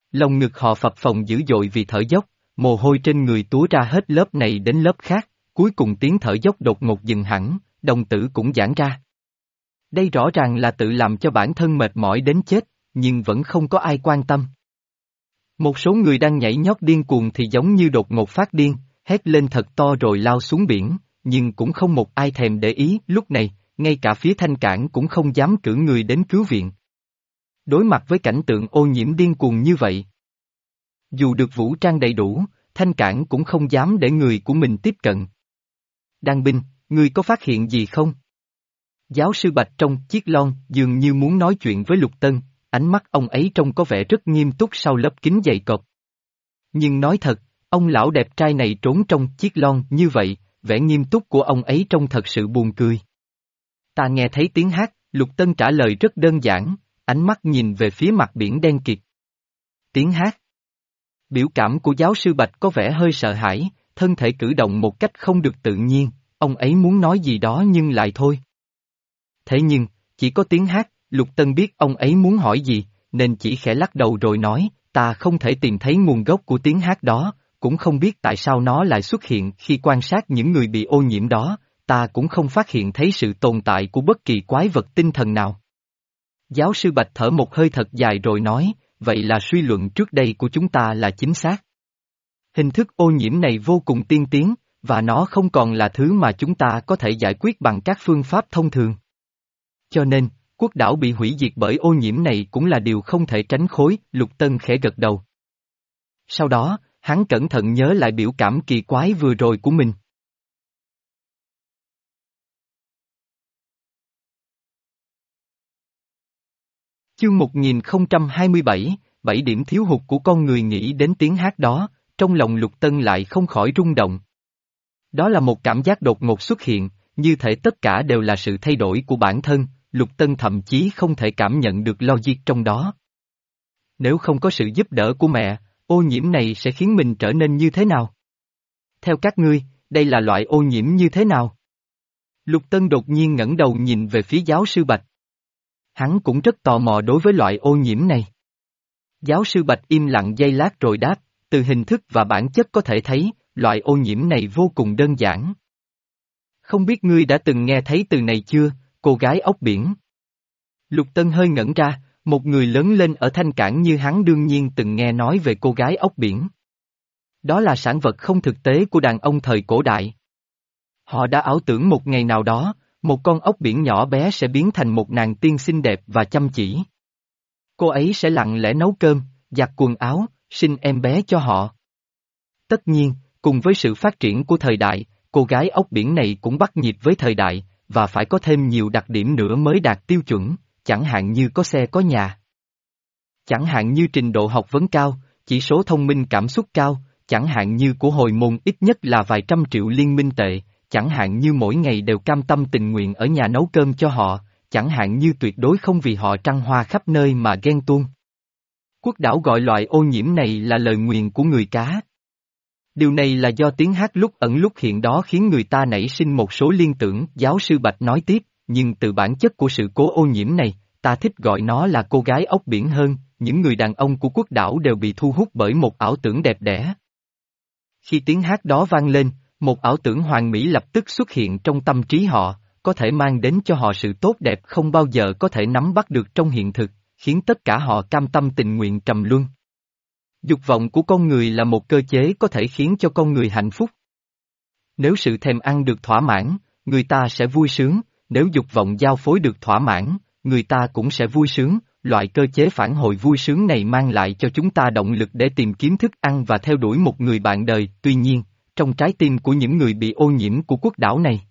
Lòng ngực họ phập phồng dữ dội vì thở dốc, mồ hôi trên người túa ra hết lớp này đến lớp khác, cuối cùng tiếng thở dốc đột ngột dừng hẳn, đồng tử cũng giãn ra. Đây rõ ràng là tự làm cho bản thân mệt mỏi đến chết, nhưng vẫn không có ai quan tâm. Một số người đang nhảy nhót điên cuồng thì giống như đột ngột phát điên, hét lên thật to rồi lao xuống biển, nhưng cũng không một ai thèm để ý. Lúc này, ngay cả phía Thanh Cảng cũng không dám cử người đến cứu viện. Đối mặt với cảnh tượng ô nhiễm điên cuồng như vậy, dù được vũ trang đầy đủ, Thanh Cảng cũng không dám để người của mình tiếp cận. Đan binh, ngươi có phát hiện gì không? Giáo sư Bạch trong chiếc lon dường như muốn nói chuyện với Lục Tân, ánh mắt ông ấy trông có vẻ rất nghiêm túc sau lớp kính dày cộp. Nhưng nói thật, ông lão đẹp trai này trốn trong chiếc lon như vậy, vẻ nghiêm túc của ông ấy trông thật sự buồn cười. Ta nghe thấy tiếng hát, Lục Tân trả lời rất đơn giản, ánh mắt nhìn về phía mặt biển đen kịt. Tiếng hát. Biểu cảm của giáo sư Bạch có vẻ hơi sợ hãi, thân thể cử động một cách không được tự nhiên, ông ấy muốn nói gì đó nhưng lại thôi. Thế nhưng, chỉ có tiếng hát, Lục Tân biết ông ấy muốn hỏi gì, nên chỉ khẽ lắc đầu rồi nói, ta không thể tìm thấy nguồn gốc của tiếng hát đó, cũng không biết tại sao nó lại xuất hiện. Khi quan sát những người bị ô nhiễm đó, ta cũng không phát hiện thấy sự tồn tại của bất kỳ quái vật tinh thần nào. Giáo sư Bạch thở một hơi thật dài rồi nói, vậy là suy luận trước đây của chúng ta là chính xác. Hình thức ô nhiễm này vô cùng tiên tiến, và nó không còn là thứ mà chúng ta có thể giải quyết bằng các phương pháp thông thường. Cho nên, quốc đảo bị hủy diệt bởi ô nhiễm này cũng là điều không thể tránh khỏi. Lục Tân khẽ gật đầu. Sau đó, hắn cẩn thận nhớ lại biểu cảm kỳ quái vừa rồi của mình. Chương một nghìn không trăm hai mươi bảy, bảy điểm thiếu hụt của con người. Nghĩ đến tiếng hát đó, trong lòng Lục Tân lại không khỏi rung động. Đó là một cảm giác đột ngột xuất hiện, như thể tất cả đều là sự thay đổi của bản thân, Lục Tân thậm chí không thể cảm nhận được logic trong đó. Nếu không có sự giúp đỡ của mẹ, ô nhiễm này sẽ khiến mình trở nên như thế nào? Theo các ngươi, đây là loại ô nhiễm như thế nào? Lục Tân đột nhiên ngẩng đầu nhìn về phía giáo sư Bạch. Hắn cũng rất tò mò đối với loại ô nhiễm này. Giáo sư Bạch im lặng giây lát rồi đáp, từ hình thức và bản chất có thể thấy, loại ô nhiễm này vô cùng đơn giản. Không biết ngươi đã từng nghe thấy từ này chưa, cô gái ốc biển? Lục Tân hơi ngẩn ra, một người lớn lên ở Thanh Cảng như hắn đương nhiên từng nghe nói về cô gái ốc biển. Đó là sản vật không thực tế của đàn ông thời cổ đại. Họ đã ảo tưởng một ngày nào đó, một con ốc biển nhỏ bé sẽ biến thành một nàng tiên xinh đẹp và chăm chỉ. Cô ấy sẽ lặng lẽ nấu cơm, giặt quần áo, sinh em bé cho họ. Tất nhiên, cùng với sự phát triển của thời đại, cô gái ốc biển này cũng bắt nhịp với thời đại, và phải có thêm nhiều đặc điểm nữa mới đạt tiêu chuẩn, chẳng hạn như có xe có nhà. Chẳng hạn như trình độ học vấn cao, chỉ số thông minh cảm xúc cao, chẳng hạn như của hồi môn ít nhất là vài trăm triệu liên minh tệ, chẳng hạn như mỗi ngày đều cam tâm tình nguyện ở nhà nấu cơm cho họ, chẳng hạn như tuyệt đối không vì họ trăng hoa khắp nơi mà ghen tuông. Quốc đảo gọi loại ô nhiễm này là lời nguyền của người cá. Điều này là do tiếng hát lúc ẩn lúc hiện đó khiến người ta nảy sinh một số liên tưởng. Giáo sư Bạch nói tiếp, nhưng từ bản chất của sự cố ô nhiễm này, ta thích gọi nó là cô gái ốc biển hơn, những người đàn ông của quốc đảo đều bị thu hút bởi một ảo tưởng đẹp đẽ. Khi tiếng hát đó vang lên, một ảo tưởng hoàn mỹ lập tức xuất hiện trong tâm trí họ, có thể mang đến cho họ sự tốt đẹp không bao giờ có thể nắm bắt được trong hiện thực, khiến tất cả họ cam tâm tình nguyện trầm luân. Dục vọng của con người là một cơ chế có thể khiến cho con người hạnh phúc. Nếu sự thèm ăn được thỏa mãn, người ta sẽ vui sướng, nếu dục vọng giao phối được thỏa mãn, người ta cũng sẽ vui sướng. Loại cơ chế phản hồi vui sướng này mang lại cho chúng ta động lực để tìm kiếm thức ăn và theo đuổi một người bạn đời. Tuy nhiên, trong trái tim của những người bị ô nhiễm của quốc đảo này,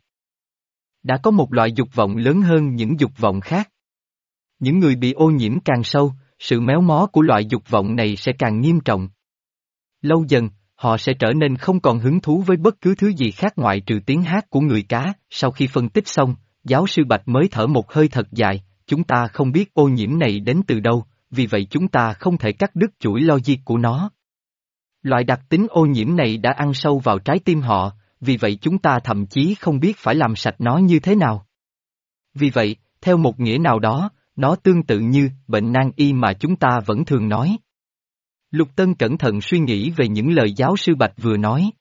đã có một loại dục vọng lớn hơn những dục vọng khác. Những người bị ô nhiễm càng sâu, sự méo mó của loại dục vọng này sẽ càng nghiêm trọng. Lâu dần, họ sẽ trở nên không còn hứng thú với bất cứ thứ gì khác ngoại trừ tiếng hát của người cá. Sau khi phân tích xong, giáo sư Bạch mới thở một hơi thật dài, chúng ta không biết ô nhiễm này đến từ đâu, vì vậy chúng ta không thể cắt đứt chuỗi logic của nó. Loại đặc tính ô nhiễm này đã ăn sâu vào trái tim họ, vì vậy chúng ta thậm chí không biết phải làm sạch nó như thế nào. Vì vậy, theo một nghĩa nào đó, nó tương tự như bệnh nan y mà chúng ta vẫn thường nói. Lục Tân cẩn thận suy nghĩ về những lời giáo sư Bạch vừa nói.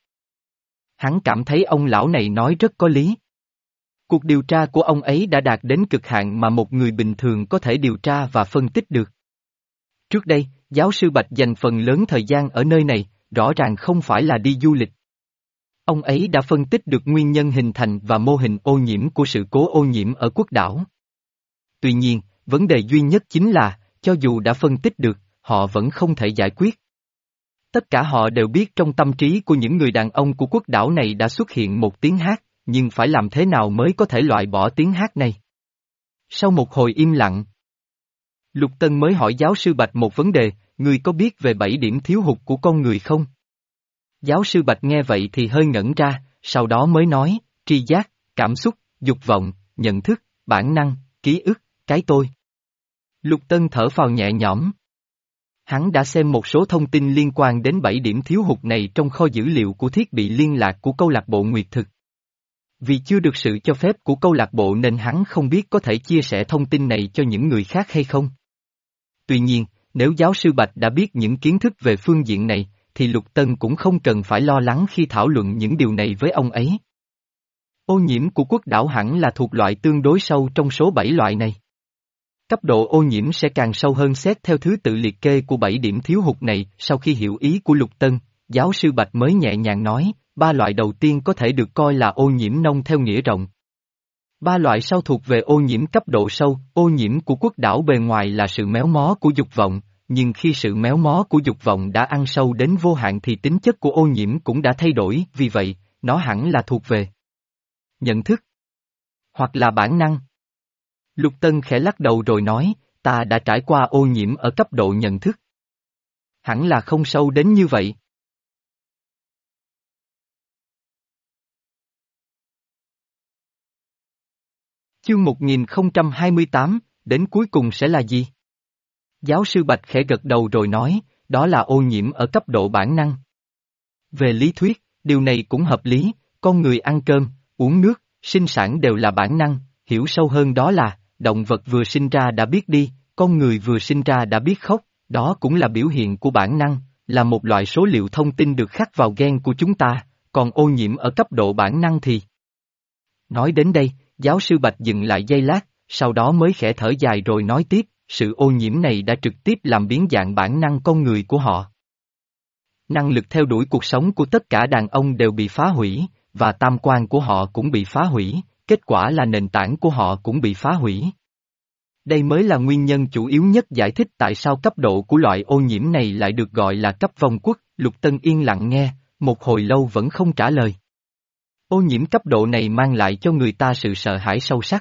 Hắn cảm thấy ông lão này nói rất có lý. Cuộc điều tra của ông ấy đã đạt đến cực hạn mà một người bình thường có thể điều tra và phân tích được. Trước đây, giáo sư Bạch dành phần lớn thời gian ở nơi này, rõ ràng không phải là đi du lịch. Ông ấy đã phân tích được nguyên nhân hình thành và mô hình ô nhiễm của sự cố ô nhiễm ở quốc đảo. Tuy nhiên, vấn đề duy nhất chính là, cho dù đã phân tích được, họ vẫn không thể giải quyết. Tất cả họ đều biết trong tâm trí của những người đàn ông của quốc đảo này đã xuất hiện một tiếng hát, nhưng phải làm thế nào mới có thể loại bỏ tiếng hát này? Sau một hồi im lặng, Lục Tân mới hỏi giáo sư Bạch một vấn đề, người có biết về bảy điểm thiếu hụt của con người không? Giáo sư Bạch nghe vậy thì hơi ngẩn ra, sau đó mới nói, tri giác, cảm xúc, dục vọng, nhận thức, bản năng, ký ức, cái tôi. Lục Tân thở phào nhẹ nhõm. Hắn đã xem một số thông tin liên quan đến bảy điểm thiếu hụt này trong kho dữ liệu của thiết bị liên lạc của câu lạc bộ Nguyệt Thực. Vì chưa được sự cho phép của câu lạc bộ nên hắn không biết có thể chia sẻ thông tin này cho những người khác hay không. Tuy nhiên, nếu giáo sư Bạch đã biết những kiến thức về phương diện này, thì Lục Tân cũng không cần phải lo lắng khi thảo luận những điều này với ông ấy. Ô nhiễm của quốc đảo hẳn là thuộc loại tương đối sâu trong số bảy loại này. Cấp độ ô nhiễm sẽ càng sâu hơn xét theo thứ tự liệt kê của bảy điểm thiếu hụt này. Sau khi hiểu ý của Lục Tân, giáo sư Bạch mới nhẹ nhàng nói, ba loại đầu tiên có thể được coi là ô nhiễm nông theo nghĩa rộng. Ba loại sau thuộc về ô nhiễm cấp độ sâu, ô nhiễm của quốc đảo bề ngoài là sự méo mó của dục vọng, nhưng khi sự méo mó của dục vọng đã ăn sâu đến vô hạn thì tính chất của ô nhiễm cũng đã thay đổi, vì vậy, nó hẳn là thuộc về nhận thức, hoặc là bản năng. Lục Tân khẽ lắc đầu rồi nói, ta đã trải qua ô nhiễm ở cấp độ nhận thức. Hẳn là không sâu đến như vậy. Chương một nghìn không trăm hai mươi tám, đến cuối cùng sẽ là gì? Giáo sư Bạch khẽ gật đầu rồi nói, đó là ô nhiễm ở cấp độ bản năng. Về lý thuyết, điều này cũng hợp lý, con người ăn cơm, uống nước, sinh sản đều là bản năng, hiểu sâu hơn đó là, động vật vừa sinh ra đã biết đi, con người vừa sinh ra đã biết khóc, đó cũng là biểu hiện của bản năng, là một loại số liệu thông tin được khắc vào gen của chúng ta, còn ô nhiễm ở cấp độ bản năng thì... Nói đến đây, giáo sư Bạch dừng lại giây lát, sau đó mới khẽ thở dài rồi nói tiếp, sự ô nhiễm này đã trực tiếp làm biến dạng bản năng con người của họ. Năng lực theo đuổi cuộc sống của tất cả đàn ông đều bị phá hủy, và tam quan của họ cũng bị phá hủy, kết quả là nền tảng của họ cũng bị phá hủy. Đây mới là nguyên nhân chủ yếu nhất giải thích tại sao cấp độ của loại ô nhiễm này lại được gọi là cấp vong quốc. Lục Tân yên lặng nghe, một hồi lâu vẫn không trả lời. Ô nhiễm cấp độ này mang lại cho người ta sự sợ hãi sâu sắc.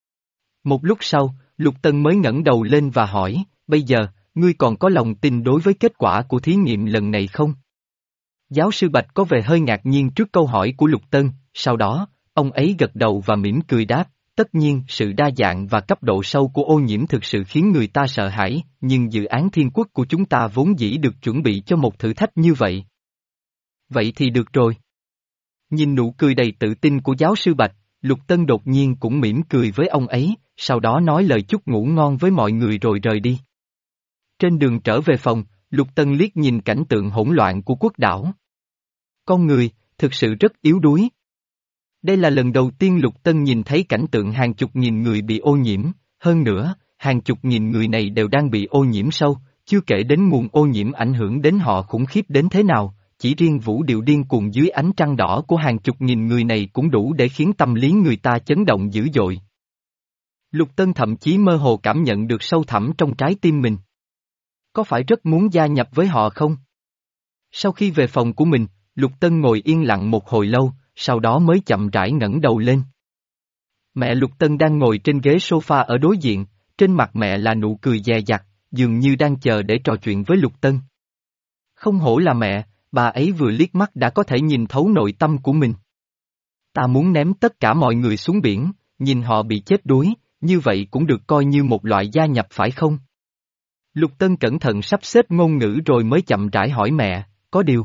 Một lúc sau, Lục Tân mới ngẩng đầu lên và hỏi, bây giờ, ngươi còn có lòng tin đối với kết quả của thí nghiệm lần này không? Giáo sư Bạch có vẻ hơi ngạc nhiên trước câu hỏi của Lục Tân, sau đó, ông ấy gật đầu và mỉm cười đáp, tất nhiên sự đa dạng và cấp độ sâu của ô nhiễm thực sự khiến người ta sợ hãi, nhưng dự án thiên quốc của chúng ta vốn dĩ được chuẩn bị cho một thử thách như vậy. Vậy thì được rồi. Nhìn nụ cười đầy tự tin của giáo sư Bạch, Lục Tân đột nhiên cũng mỉm cười với ông ấy, sau đó nói lời chúc ngủ ngon với mọi người rồi rời đi. Trên đường trở về phòng, Lục Tân liếc nhìn cảnh tượng hỗn loạn của quốc đảo. Con người, thực sự rất yếu đuối. Đây là lần đầu tiên Lục Tân nhìn thấy cảnh tượng hàng chục nghìn người bị ô nhiễm, hơn nữa, hàng chục nghìn người này đều đang bị ô nhiễm sâu, chưa kể đến nguồn ô nhiễm ảnh hưởng đến họ khủng khiếp đến thế nào, chỉ riêng vũ điệu điên cuồng dưới ánh trăng đỏ của hàng chục nghìn người này cũng đủ để khiến tâm lý người ta chấn động dữ dội. Lục Tân thậm chí mơ hồ cảm nhận được sâu thẳm trong trái tim mình. Có phải rất muốn gia nhập với họ không? Sau khi về phòng của mình, Lục Tân ngồi yên lặng một hồi lâu, sau đó mới chậm rãi ngẩng đầu lên. Mẹ Lục Tân đang ngồi trên ghế sofa ở đối diện, trên mặt mẹ là nụ cười dè dặt, dường như đang chờ để trò chuyện với Lục Tân. Không hổ là mẹ, bà ấy vừa liếc mắt đã có thể nhìn thấu nội tâm của mình. Ta muốn ném tất cả mọi người xuống biển, nhìn họ bị chết đuối, như vậy cũng được coi như một loại gia nhập phải không? Lục Tân cẩn thận sắp xếp ngôn ngữ rồi mới chậm rãi hỏi mẹ, có điều.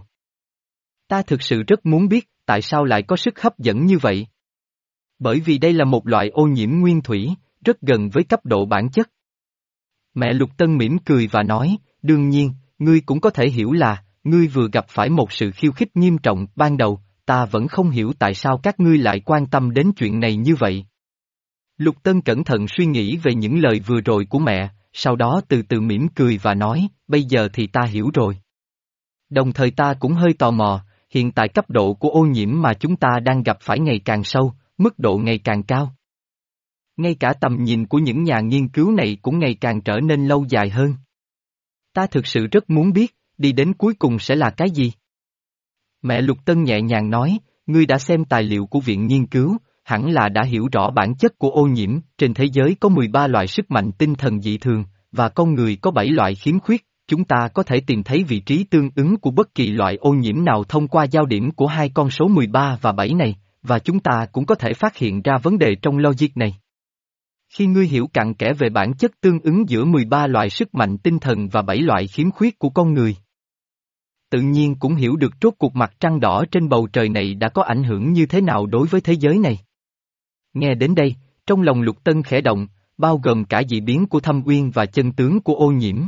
Ta thực sự rất muốn biết, tại sao lại có sức hấp dẫn như vậy? Bởi vì đây là một loại ô nhiễm nguyên thủy, rất gần với cấp độ bản chất. Mẹ Lục Tân mỉm cười và nói, đương nhiên, ngươi cũng có thể hiểu là, ngươi vừa gặp phải một sự khiêu khích nghiêm trọng. Ban đầu, ta vẫn không hiểu tại sao các ngươi lại quan tâm đến chuyện này như vậy. Lục Tân cẩn thận suy nghĩ về những lời vừa rồi của mẹ, sau đó từ từ mỉm cười và nói, bây giờ thì ta hiểu rồi. Đồng thời ta cũng hơi tò mò, hiện tại cấp độ của ô nhiễm mà chúng ta đang gặp phải ngày càng sâu, mức độ ngày càng cao. Ngay cả tầm nhìn của những nhà nghiên cứu này cũng ngày càng trở nên lâu dài hơn. Ta thực sự rất muốn biết, đi đến cuối cùng sẽ là cái gì? Mẹ Lục Tân nhẹ nhàng nói, ngươi đã xem tài liệu của viện nghiên cứu, hẳn là đã hiểu rõ bản chất của ô nhiễm. Trên thế giới có mười ba loại sức mạnh tinh thần dị thường, và con người có bảy loại khiếm khuyết. Chúng ta có thể tìm thấy vị trí tương ứng của bất kỳ loại ô nhiễm nào thông qua giao điểm của hai con số mười ba và bảy này, và chúng ta cũng có thể phát hiện ra vấn đề trong logic này. Khi ngươi hiểu cặn kẽ về bản chất tương ứng giữa mười ba loại sức mạnh tinh thần và bảy loại khiếm khuyết của con người, tự nhiên cũng hiểu được rốt cuộc mặt trăng đỏ trên bầu trời này đã có ảnh hưởng như thế nào đối với thế giới này. Nghe đến đây, trong lòng Lục Tân khẽ động, bao gồm cả dị biến của thâm uyên và chân tướng của ô nhiễm.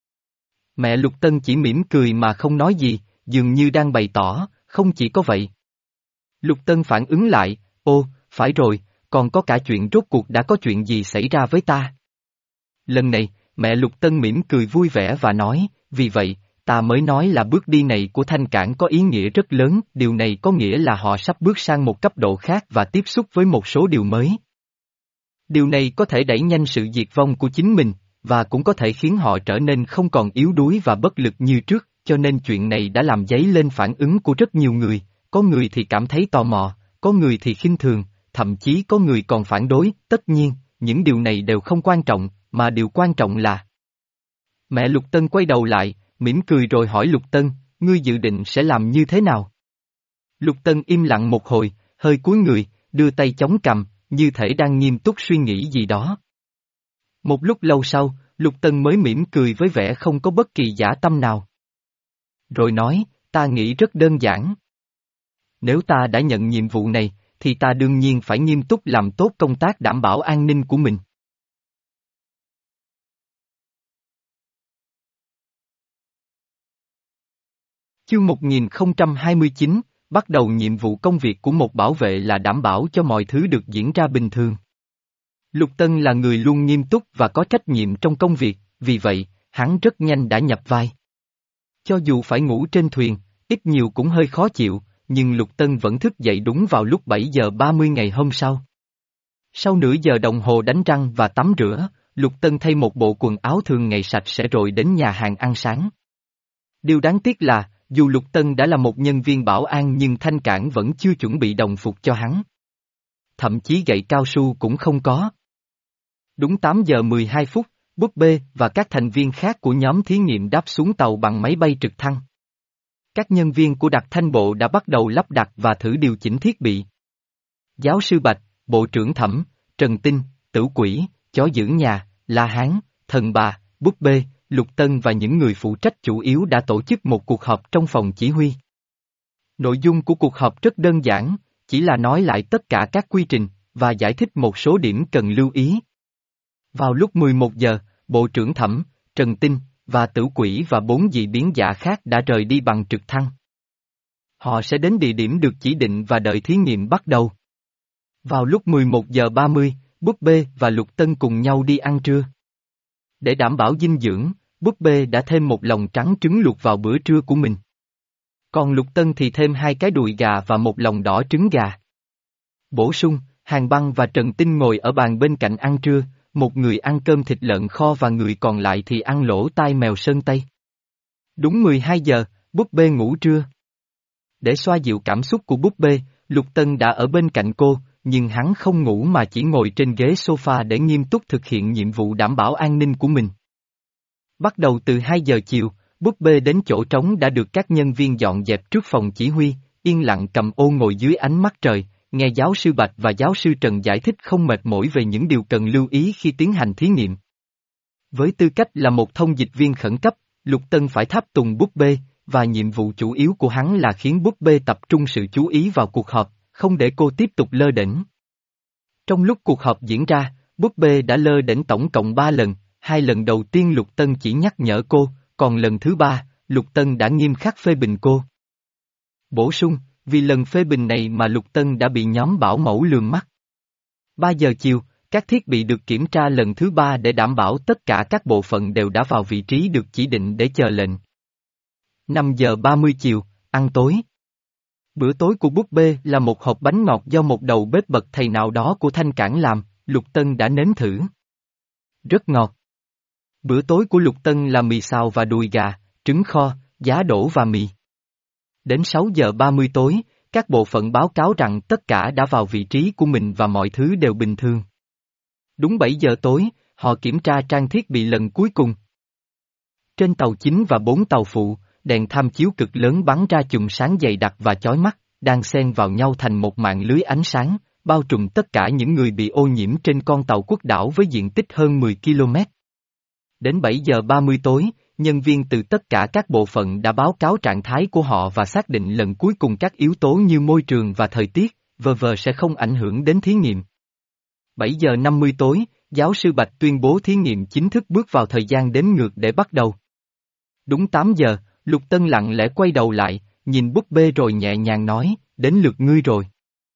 Mẹ Lục Tân chỉ mỉm cười mà không nói gì, dường như đang bày tỏ, không chỉ có vậy. Lục Tân phản ứng lại, ô, phải rồi, còn có cả chuyện rốt cuộc đã có chuyện gì xảy ra với ta. Lần này, mẹ Lục Tân mỉm cười vui vẻ và nói, vì vậy, ta mới nói là bước đi này của Thanh Cảng có ý nghĩa rất lớn, điều này có nghĩa là họ sắp bước sang một cấp độ khác và tiếp xúc với một số điều mới. Điều này có thể đẩy nhanh sự diệt vong của chính mình, và cũng có thể khiến họ trở nên không còn yếu đuối và bất lực như trước, cho nên chuyện này đã làm dấy lên phản ứng của rất nhiều người, có người thì cảm thấy tò mò, có người thì khinh thường, thậm chí có người còn phản đối. Tất nhiên, những điều này đều không quan trọng, mà điều quan trọng là... Mẹ Lục Tân quay đầu lại, mỉm cười rồi hỏi Lục Tân, ngươi dự định sẽ làm như thế nào? Lục Tân im lặng một hồi, hơi cúi người, đưa tay chống cằm, như thể đang nghiêm túc suy nghĩ gì đó. Một lúc lâu sau, Lục Tân mới mỉm cười với vẻ không có bất kỳ dã tâm nào. Rồi nói, ta nghĩ rất đơn giản. Nếu ta đã nhận nhiệm vụ này, thì ta đương nhiên phải nghiêm túc làm tốt công tác đảm bảo an ninh của mình. Chương một nghìn không trăm hai mươi chín, bắt đầu nhiệm vụ. Công việc của một bảo vệ là đảm bảo cho mọi thứ được diễn ra bình thường. Lục Tân là người luôn nghiêm túc và có trách nhiệm trong công việc, vì vậy, hắn rất nhanh đã nhập vai. Cho dù phải ngủ trên thuyền, ít nhiều cũng hơi khó chịu, nhưng Lục Tân vẫn thức dậy đúng vào lúc bảy giờ ba mươi ngày hôm sau. Sau nửa giờ đồng hồ đánh răng và tắm rửa, Lục Tân thay một bộ quần áo thường ngày sạch sẽ rồi đến nhà hàng ăn sáng. Điều đáng tiếc là, dù Lục Tân đã là một nhân viên bảo an nhưng Thanh Cảng vẫn chưa chuẩn bị đồng phục cho hắn. Thậm chí gậy cao su cũng không có. Đúng tám giờ mười hai phút, búp bê và các thành viên khác của nhóm thí nghiệm đáp xuống tàu bằng máy bay trực thăng. Các nhân viên của đặc thanh bộ đã bắt đầu lắp đặt và thử điều chỉnh thiết bị. Giáo sư Bạch, Bộ trưởng Thẩm, Trần Tinh, Tử Quỷ, Chó giữ nhà, La Hán, Thần Bà, Búp bê, Lục Tân và những người phụ trách chủ yếu đã tổ chức một cuộc họp trong phòng chỉ huy. Nội dung của cuộc họp rất đơn giản, chỉ là nói lại tất cả các quy trình, và giải thích một số điểm cần lưu ý. Vào lúc mười một giờ, Bộ trưởng Thẩm, Trần Tinh, và Tử Quỷ và bốn dị biến giả khác đã rời đi bằng trực thăng. Họ sẽ đến địa điểm được chỉ định và đợi thí nghiệm bắt đầu. Vào lúc mười một giờ ba mươi, Búp bê và Lục Tân cùng nhau đi ăn trưa. Để đảm bảo dinh dưỡng, Búp bê đã thêm một lòng trắng trứng luộc vào bữa trưa của mình. Còn Lục Tân thì thêm hai cái đùi gà và một lòng đỏ trứng gà. Bổ sung, Hàn Băng và Trần Tinh ngồi ở bàn bên cạnh ăn trưa, một người ăn cơm thịt lợn kho và người còn lại thì ăn lỗ tai mèo sơn tây. Đúng mười hai giờ, Búp bê ngủ trưa. Để xoa dịu cảm xúc của Búp bê, Lục Tân đã ở bên cạnh cô, nhưng hắn không ngủ mà chỉ ngồi trên ghế sofa để nghiêm túc thực hiện nhiệm vụ đảm bảo an ninh của mình. Bắt đầu từ hai giờ chiều, Búp bê đến chỗ trống đã được các nhân viên dọn dẹp trước phòng chỉ huy, yên lặng cầm ô ngồi dưới ánh mắt trời, nghe giáo sư Bạch và giáo sư Trần giải thích không mệt mỏi về những điều cần lưu ý khi tiến hành thí nghiệm. Với tư cách là một thông dịch viên khẩn cấp, Lục Tân phải tháp tùng Búp bê, và nhiệm vụ chủ yếu của hắn là khiến Búp bê tập trung sự chú ý vào cuộc họp, không để cô tiếp tục lơ đễnh. Trong lúc cuộc họp diễn ra, Búp bê đã lơ đễnh tổng cộng ba lần, hai lần đầu tiên Lục Tân chỉ nhắc nhở cô, còn lần thứ ba, Lục Tân đã nghiêm khắc phê bình cô. Bổ sung, vì lần phê bình này mà Lục Tân đã bị nhóm bảo mẫu lườm mắt. ba giờ chiều, các thiết bị được kiểm tra lần thứ ba để đảm bảo tất cả các bộ phận đều đã vào vị trí được chỉ định để chờ lệnh. năm giờ ba mươi chiều, ăn tối. Bữa tối của búp bê là một hộp bánh ngọt do một đầu bếp bậc thầy nào đó của Thanh Cảng làm, Lục Tân đã nếm thử. Rất ngọt. Bữa tối của Lục Tân là mì xào và đùi gà, trứng kho, giá đỗ và mì. Đến sáu giờ ba mươi tối, các bộ phận báo cáo rằng tất cả đã vào vị trí của mình và mọi thứ đều bình thường. Đúng bảy giờ tối, họ kiểm tra trang thiết bị lần cuối cùng. Trên tàu chính và bốn tàu phụ, đèn tham chiếu cực lớn bắn ra chùm sáng dày đặc và chói mắt, đang xen vào nhau thành một mạng lưới ánh sáng, bao trùm tất cả những người bị ô nhiễm trên con tàu quốc đảo với diện tích hơn mười ki lô mét. Đến bảy giờ ba mươi tối, nhân viên từ tất cả các bộ phận đã báo cáo trạng thái của họ và xác định lần cuối cùng các yếu tố như môi trường và thời tiết, vờ vờ sẽ không ảnh hưởng đến thí nghiệm. bảy giờ năm mươi tối, giáo sư Bạch tuyên bố thí nghiệm chính thức bước vào thời gian đếm ngược để bắt đầu. Đúng tám giờ, Lục Tân lặng lẽ quay đầu lại, nhìn búp bê rồi nhẹ nhàng nói, đến lượt ngươi rồi.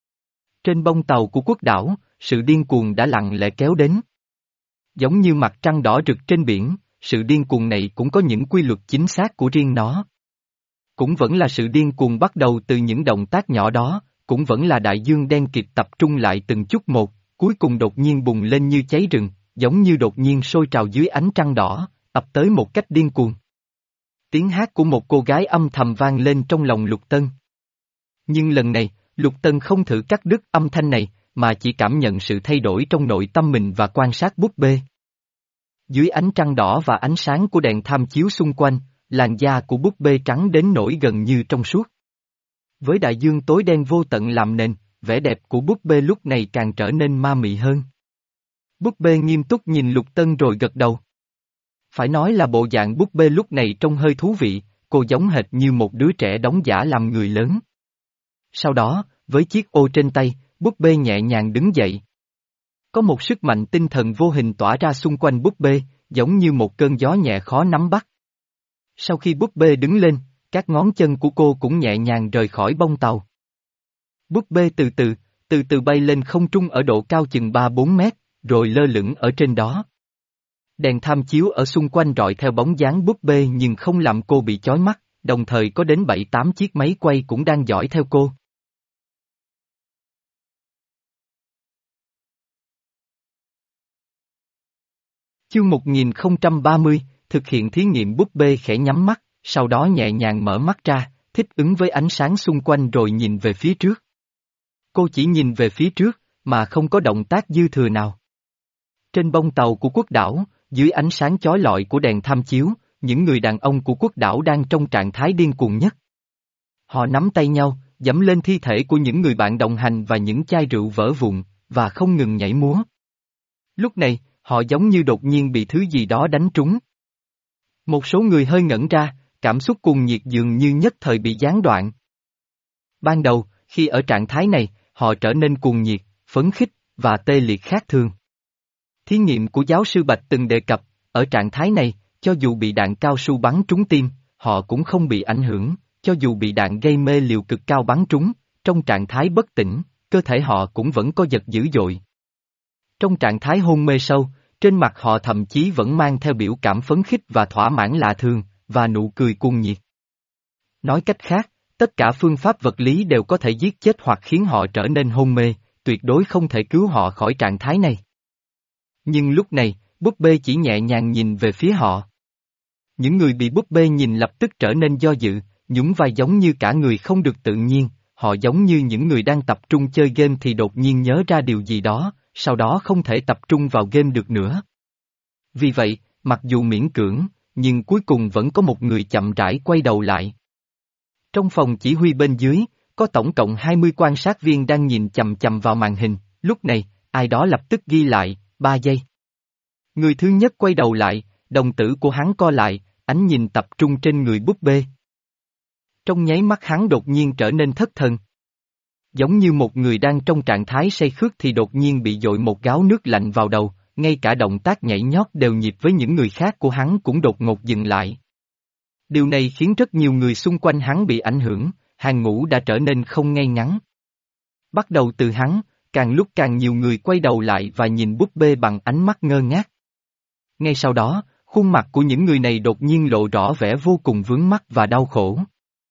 Trên bông tàu của quốc đảo, sự điên cuồng đã lặng lẽ kéo đến. Giống như mặt trăng đỏ rực trên biển, sự điên cuồng này cũng có những quy luật chính xác của riêng nó. Cũng vẫn là sự điên cuồng bắt đầu từ những động tác nhỏ đó, cũng vẫn là đại dương đen kịt tập trung lại từng chút một, cuối cùng đột nhiên bùng lên như cháy rừng, giống như đột nhiên sôi trào dưới ánh trăng đỏ, ập tới một cách điên cuồng. Tiếng hát của một cô gái âm thầm vang lên trong lòng Lục Tân. Nhưng lần này, Lục Tân không thử cắt đứt âm thanh này, mà chỉ cảm nhận sự thay đổi trong nội tâm mình và quan sát búp bê. Dưới ánh trăng đỏ và ánh sáng của đèn tham chiếu xung quanh, làn da của búp bê trắng đến nỗi gần như trong suốt. Với đại dương tối đen vô tận làm nền, vẻ đẹp của búp bê lúc này càng trở nên ma mị hơn. Búp bê nghiêm túc nhìn Lục Tân rồi gật đầu. Phải nói là bộ dạng búp bê lúc này trông hơi thú vị, cô giống hệt như một đứa trẻ đóng giả làm người lớn. Sau đó, với chiếc ô trên tay, búp bê nhẹ nhàng đứng dậy. Có một sức mạnh tinh thần vô hình tỏa ra xung quanh búp bê, giống như một cơn gió nhẹ khó nắm bắt. Sau khi búp bê đứng lên, các ngón chân của cô cũng nhẹ nhàng rời khỏi bông tàu. Búp bê từ từ, từ từ bay lên không trung ở độ cao chừng ba bốn mét, rồi lơ lửng ở trên đó. Đèn tham chiếu ở xung quanh rọi theo bóng dáng búp bê nhưng không làm cô bị chói mắt, đồng thời có đến bảy tám chiếc máy quay cũng đang dõi theo cô. Chương một nghìn không trăm ba mươi, thực hiện thí nghiệm búp bê khẽ nhắm mắt, sau đó nhẹ nhàng mở mắt ra, thích ứng với ánh sáng xung quanh rồi nhìn về phía trước. Cô chỉ nhìn về phía trước, mà không có động tác dư thừa nào. Trên bông tàu của quốc đảo, dưới ánh sáng chói lọi của đèn tham chiếu, những người đàn ông của quốc đảo đang trong trạng thái điên cuồng nhất. Họ nắm tay nhau, giẫm lên thi thể của những người bạn đồng hành và những chai rượu vỡ vụn, và không ngừng nhảy múa. Lúc này, họ giống như đột nhiên bị thứ gì đó đánh trúng. Một số người hơi ngẩn ra, cảm xúc cuồng nhiệt dường như nhất thời bị gián đoạn. Ban đầu, khi ở trạng thái này, họ trở nên cuồng nhiệt, phấn khích, và tê liệt khác thường. Thí nghiệm của giáo sư Bạch từng đề cập, ở trạng thái này, cho dù bị đạn cao su bắn trúng tim, họ cũng không bị ảnh hưởng, cho dù bị đạn gây mê liều cực cao bắn trúng, trong trạng thái bất tỉnh, cơ thể họ cũng vẫn co giật dữ dội. Trong trạng thái hôn mê sâu, trên mặt họ thậm chí vẫn mang theo biểu cảm phấn khích và thỏa mãn lạ thường, và nụ cười cuồng nhiệt. Nói cách khác, tất cả phương pháp vật lý đều có thể giết chết hoặc khiến họ trở nên hôn mê, tuyệt đối không thể cứu họ khỏi trạng thái này. Nhưng lúc này, búp bê chỉ nhẹ nhàng nhìn về phía họ. Những người bị búp bê nhìn lập tức trở nên do dự, nhún vai giống như cả người không được tự nhiên, họ giống như những người đang tập trung chơi game thì đột nhiên nhớ ra điều gì đó, sau đó không thể tập trung vào game được nữa. Vì vậy, mặc dù miễn cưỡng, nhưng cuối cùng vẫn có một người chậm rãi quay đầu lại. Trong phòng chỉ huy bên dưới, có tổng cộng hai mươi quan sát viên đang nhìn chằm chằm vào màn hình, lúc này, ai đó lập tức ghi lại, ba giây. Người thứ nhất quay đầu lại, đồng tử của hắn co lại, ánh nhìn tập trung trên người búp bê. Trong nháy mắt hắn đột nhiên trở nên thất thần. Giống như một người đang trong trạng thái say khướt thì đột nhiên bị dội một gáo nước lạnh vào đầu, ngay cả động tác nhảy nhót đều nhịp với những người khác của hắn cũng đột ngột dừng lại. Điều này khiến rất nhiều người xung quanh hắn bị ảnh hưởng, hàng ngũ đã trở nên không ngay ngắn. Bắt đầu từ hắn, càng lúc càng nhiều người quay đầu lại và nhìn búp bê bằng ánh mắt ngơ ngác. Ngay sau đó, khuôn mặt của những người này đột nhiên lộ rõ vẻ vô cùng vướng mắc và đau khổ.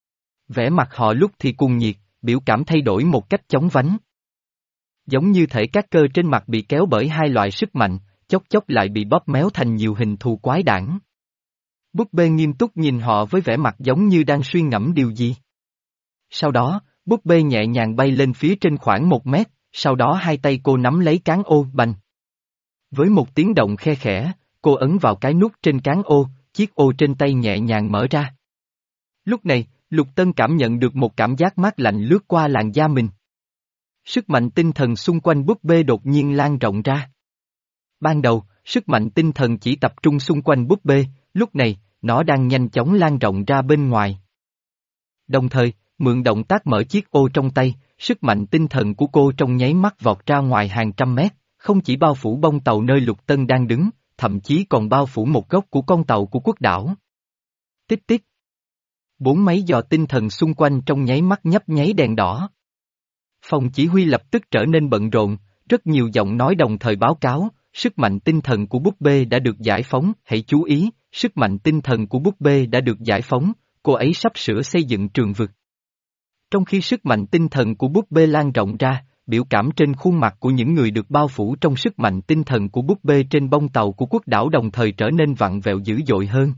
Vẻ mặt họ lúc thì cuồng nhiệt, biểu cảm thay đổi một cách chóng vánh. Giống như thể các cơ trên mặt bị kéo bởi hai loại sức mạnh, chốc chốc lại bị bóp méo thành nhiều hình thù quái đản. Búp bê nghiêm túc nhìn họ với vẻ mặt giống như đang suy ngẫm điều gì. Sau đó, búp bê nhẹ nhàng bay lên phía trên khoảng một mét, sau đó hai tay cô nắm lấy cán ô bành. Với một tiếng động khe khẽ, cô ấn vào cái nút trên cán ô, chiếc ô trên tay nhẹ nhàng mở ra. Lúc này, Lục Tân cảm nhận được một cảm giác mát lạnh lướt qua làn da mình. Sức mạnh tinh thần xung quanh búp bê đột nhiên lan rộng ra. Ban đầu, sức mạnh tinh thần chỉ tập trung xung quanh búp bê, lúc này, nó đang nhanh chóng lan rộng ra bên ngoài. Đồng thời, mượn động tác mở chiếc ô trong tay, sức mạnh tinh thần của cô trong nháy mắt vọt ra ngoài hàng trăm mét, không chỉ bao phủ bông tàu nơi Lục Tân đang đứng, thậm chí còn bao phủ một góc của con tàu của quốc đảo. Tích tích. Bốn máy dò tinh thần xung quanh trong nháy mắt nhấp nháy đèn đỏ. Phòng chỉ huy lập tức trở nên bận rộn, rất nhiều giọng nói đồng thời báo cáo, sức mạnh tinh thần của búp bê đã được giải phóng, hãy chú ý, sức mạnh tinh thần của búp bê đã được giải phóng, cô ấy sắp sửa xây dựng trường vực. Trong khi sức mạnh tinh thần của búp bê lan rộng ra, biểu cảm trên khuôn mặt của những người được bao phủ trong sức mạnh tinh thần của búp bê trên bông tàu của quốc đảo đồng thời trở nên vặn vẹo dữ dội hơn.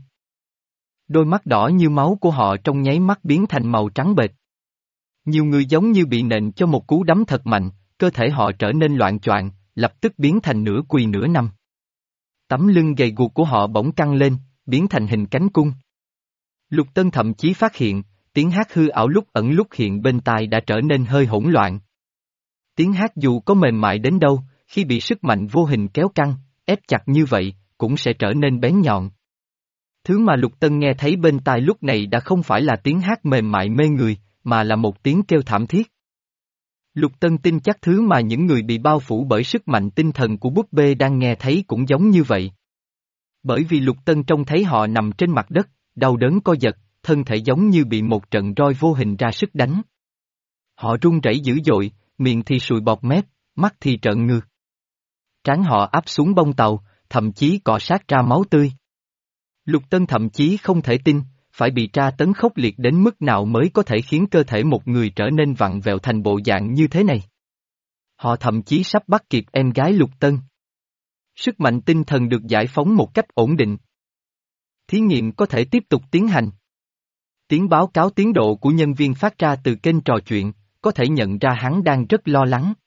Đôi mắt đỏ như máu của họ trong nháy mắt biến thành màu trắng bệch. Nhiều người giống như bị nện cho một cú đấm thật mạnh, cơ thể họ trở nên loạng choạng, lập tức biến thành nửa quỳ nửa nằm. Tấm lưng gầy guộc của họ bỗng căng lên, biến thành hình cánh cung. Lục Tân thậm chí phát hiện, tiếng hát hư ảo lúc ẩn lúc hiện bên tai đã trở nên hơi hỗn loạn. Tiếng hát dù có mềm mại đến đâu, khi bị sức mạnh vô hình kéo căng, ép chặt như vậy, cũng sẽ trở nên bén nhọn. Thứ mà Lục Tân nghe thấy bên tai lúc này đã không phải là tiếng hát mềm mại mê người, mà là một tiếng kêu thảm thiết. Lục Tân tin chắc thứ mà những người bị bao phủ bởi sức mạnh tinh thần của búp bê đang nghe thấy cũng giống như vậy. Bởi vì Lục Tân trông thấy họ nằm trên mặt đất, đau đớn co giật, thân thể giống như bị một trận roi vô hình ra sức đánh. Họ run rẩy dữ dội, miệng thì sùi bọt mép, mắt thì trợn ngược. Trán họ áp xuống bông tàu, thậm chí cọ sát ra máu tươi. Lục Tân thậm chí không thể tin, phải bị tra tấn khốc liệt đến mức nào mới có thể khiến cơ thể một người trở nên vặn vẹo thành bộ dạng như thế này. Họ thậm chí sắp bắt kịp em gái Lục Tân. Sức mạnh tinh thần được giải phóng một cách ổn định. Thí nghiệm có thể tiếp tục tiến hành. Tiếng báo cáo tiến độ của nhân viên phát ra từ kênh trò chuyện, có thể nhận ra hắn đang rất lo lắng.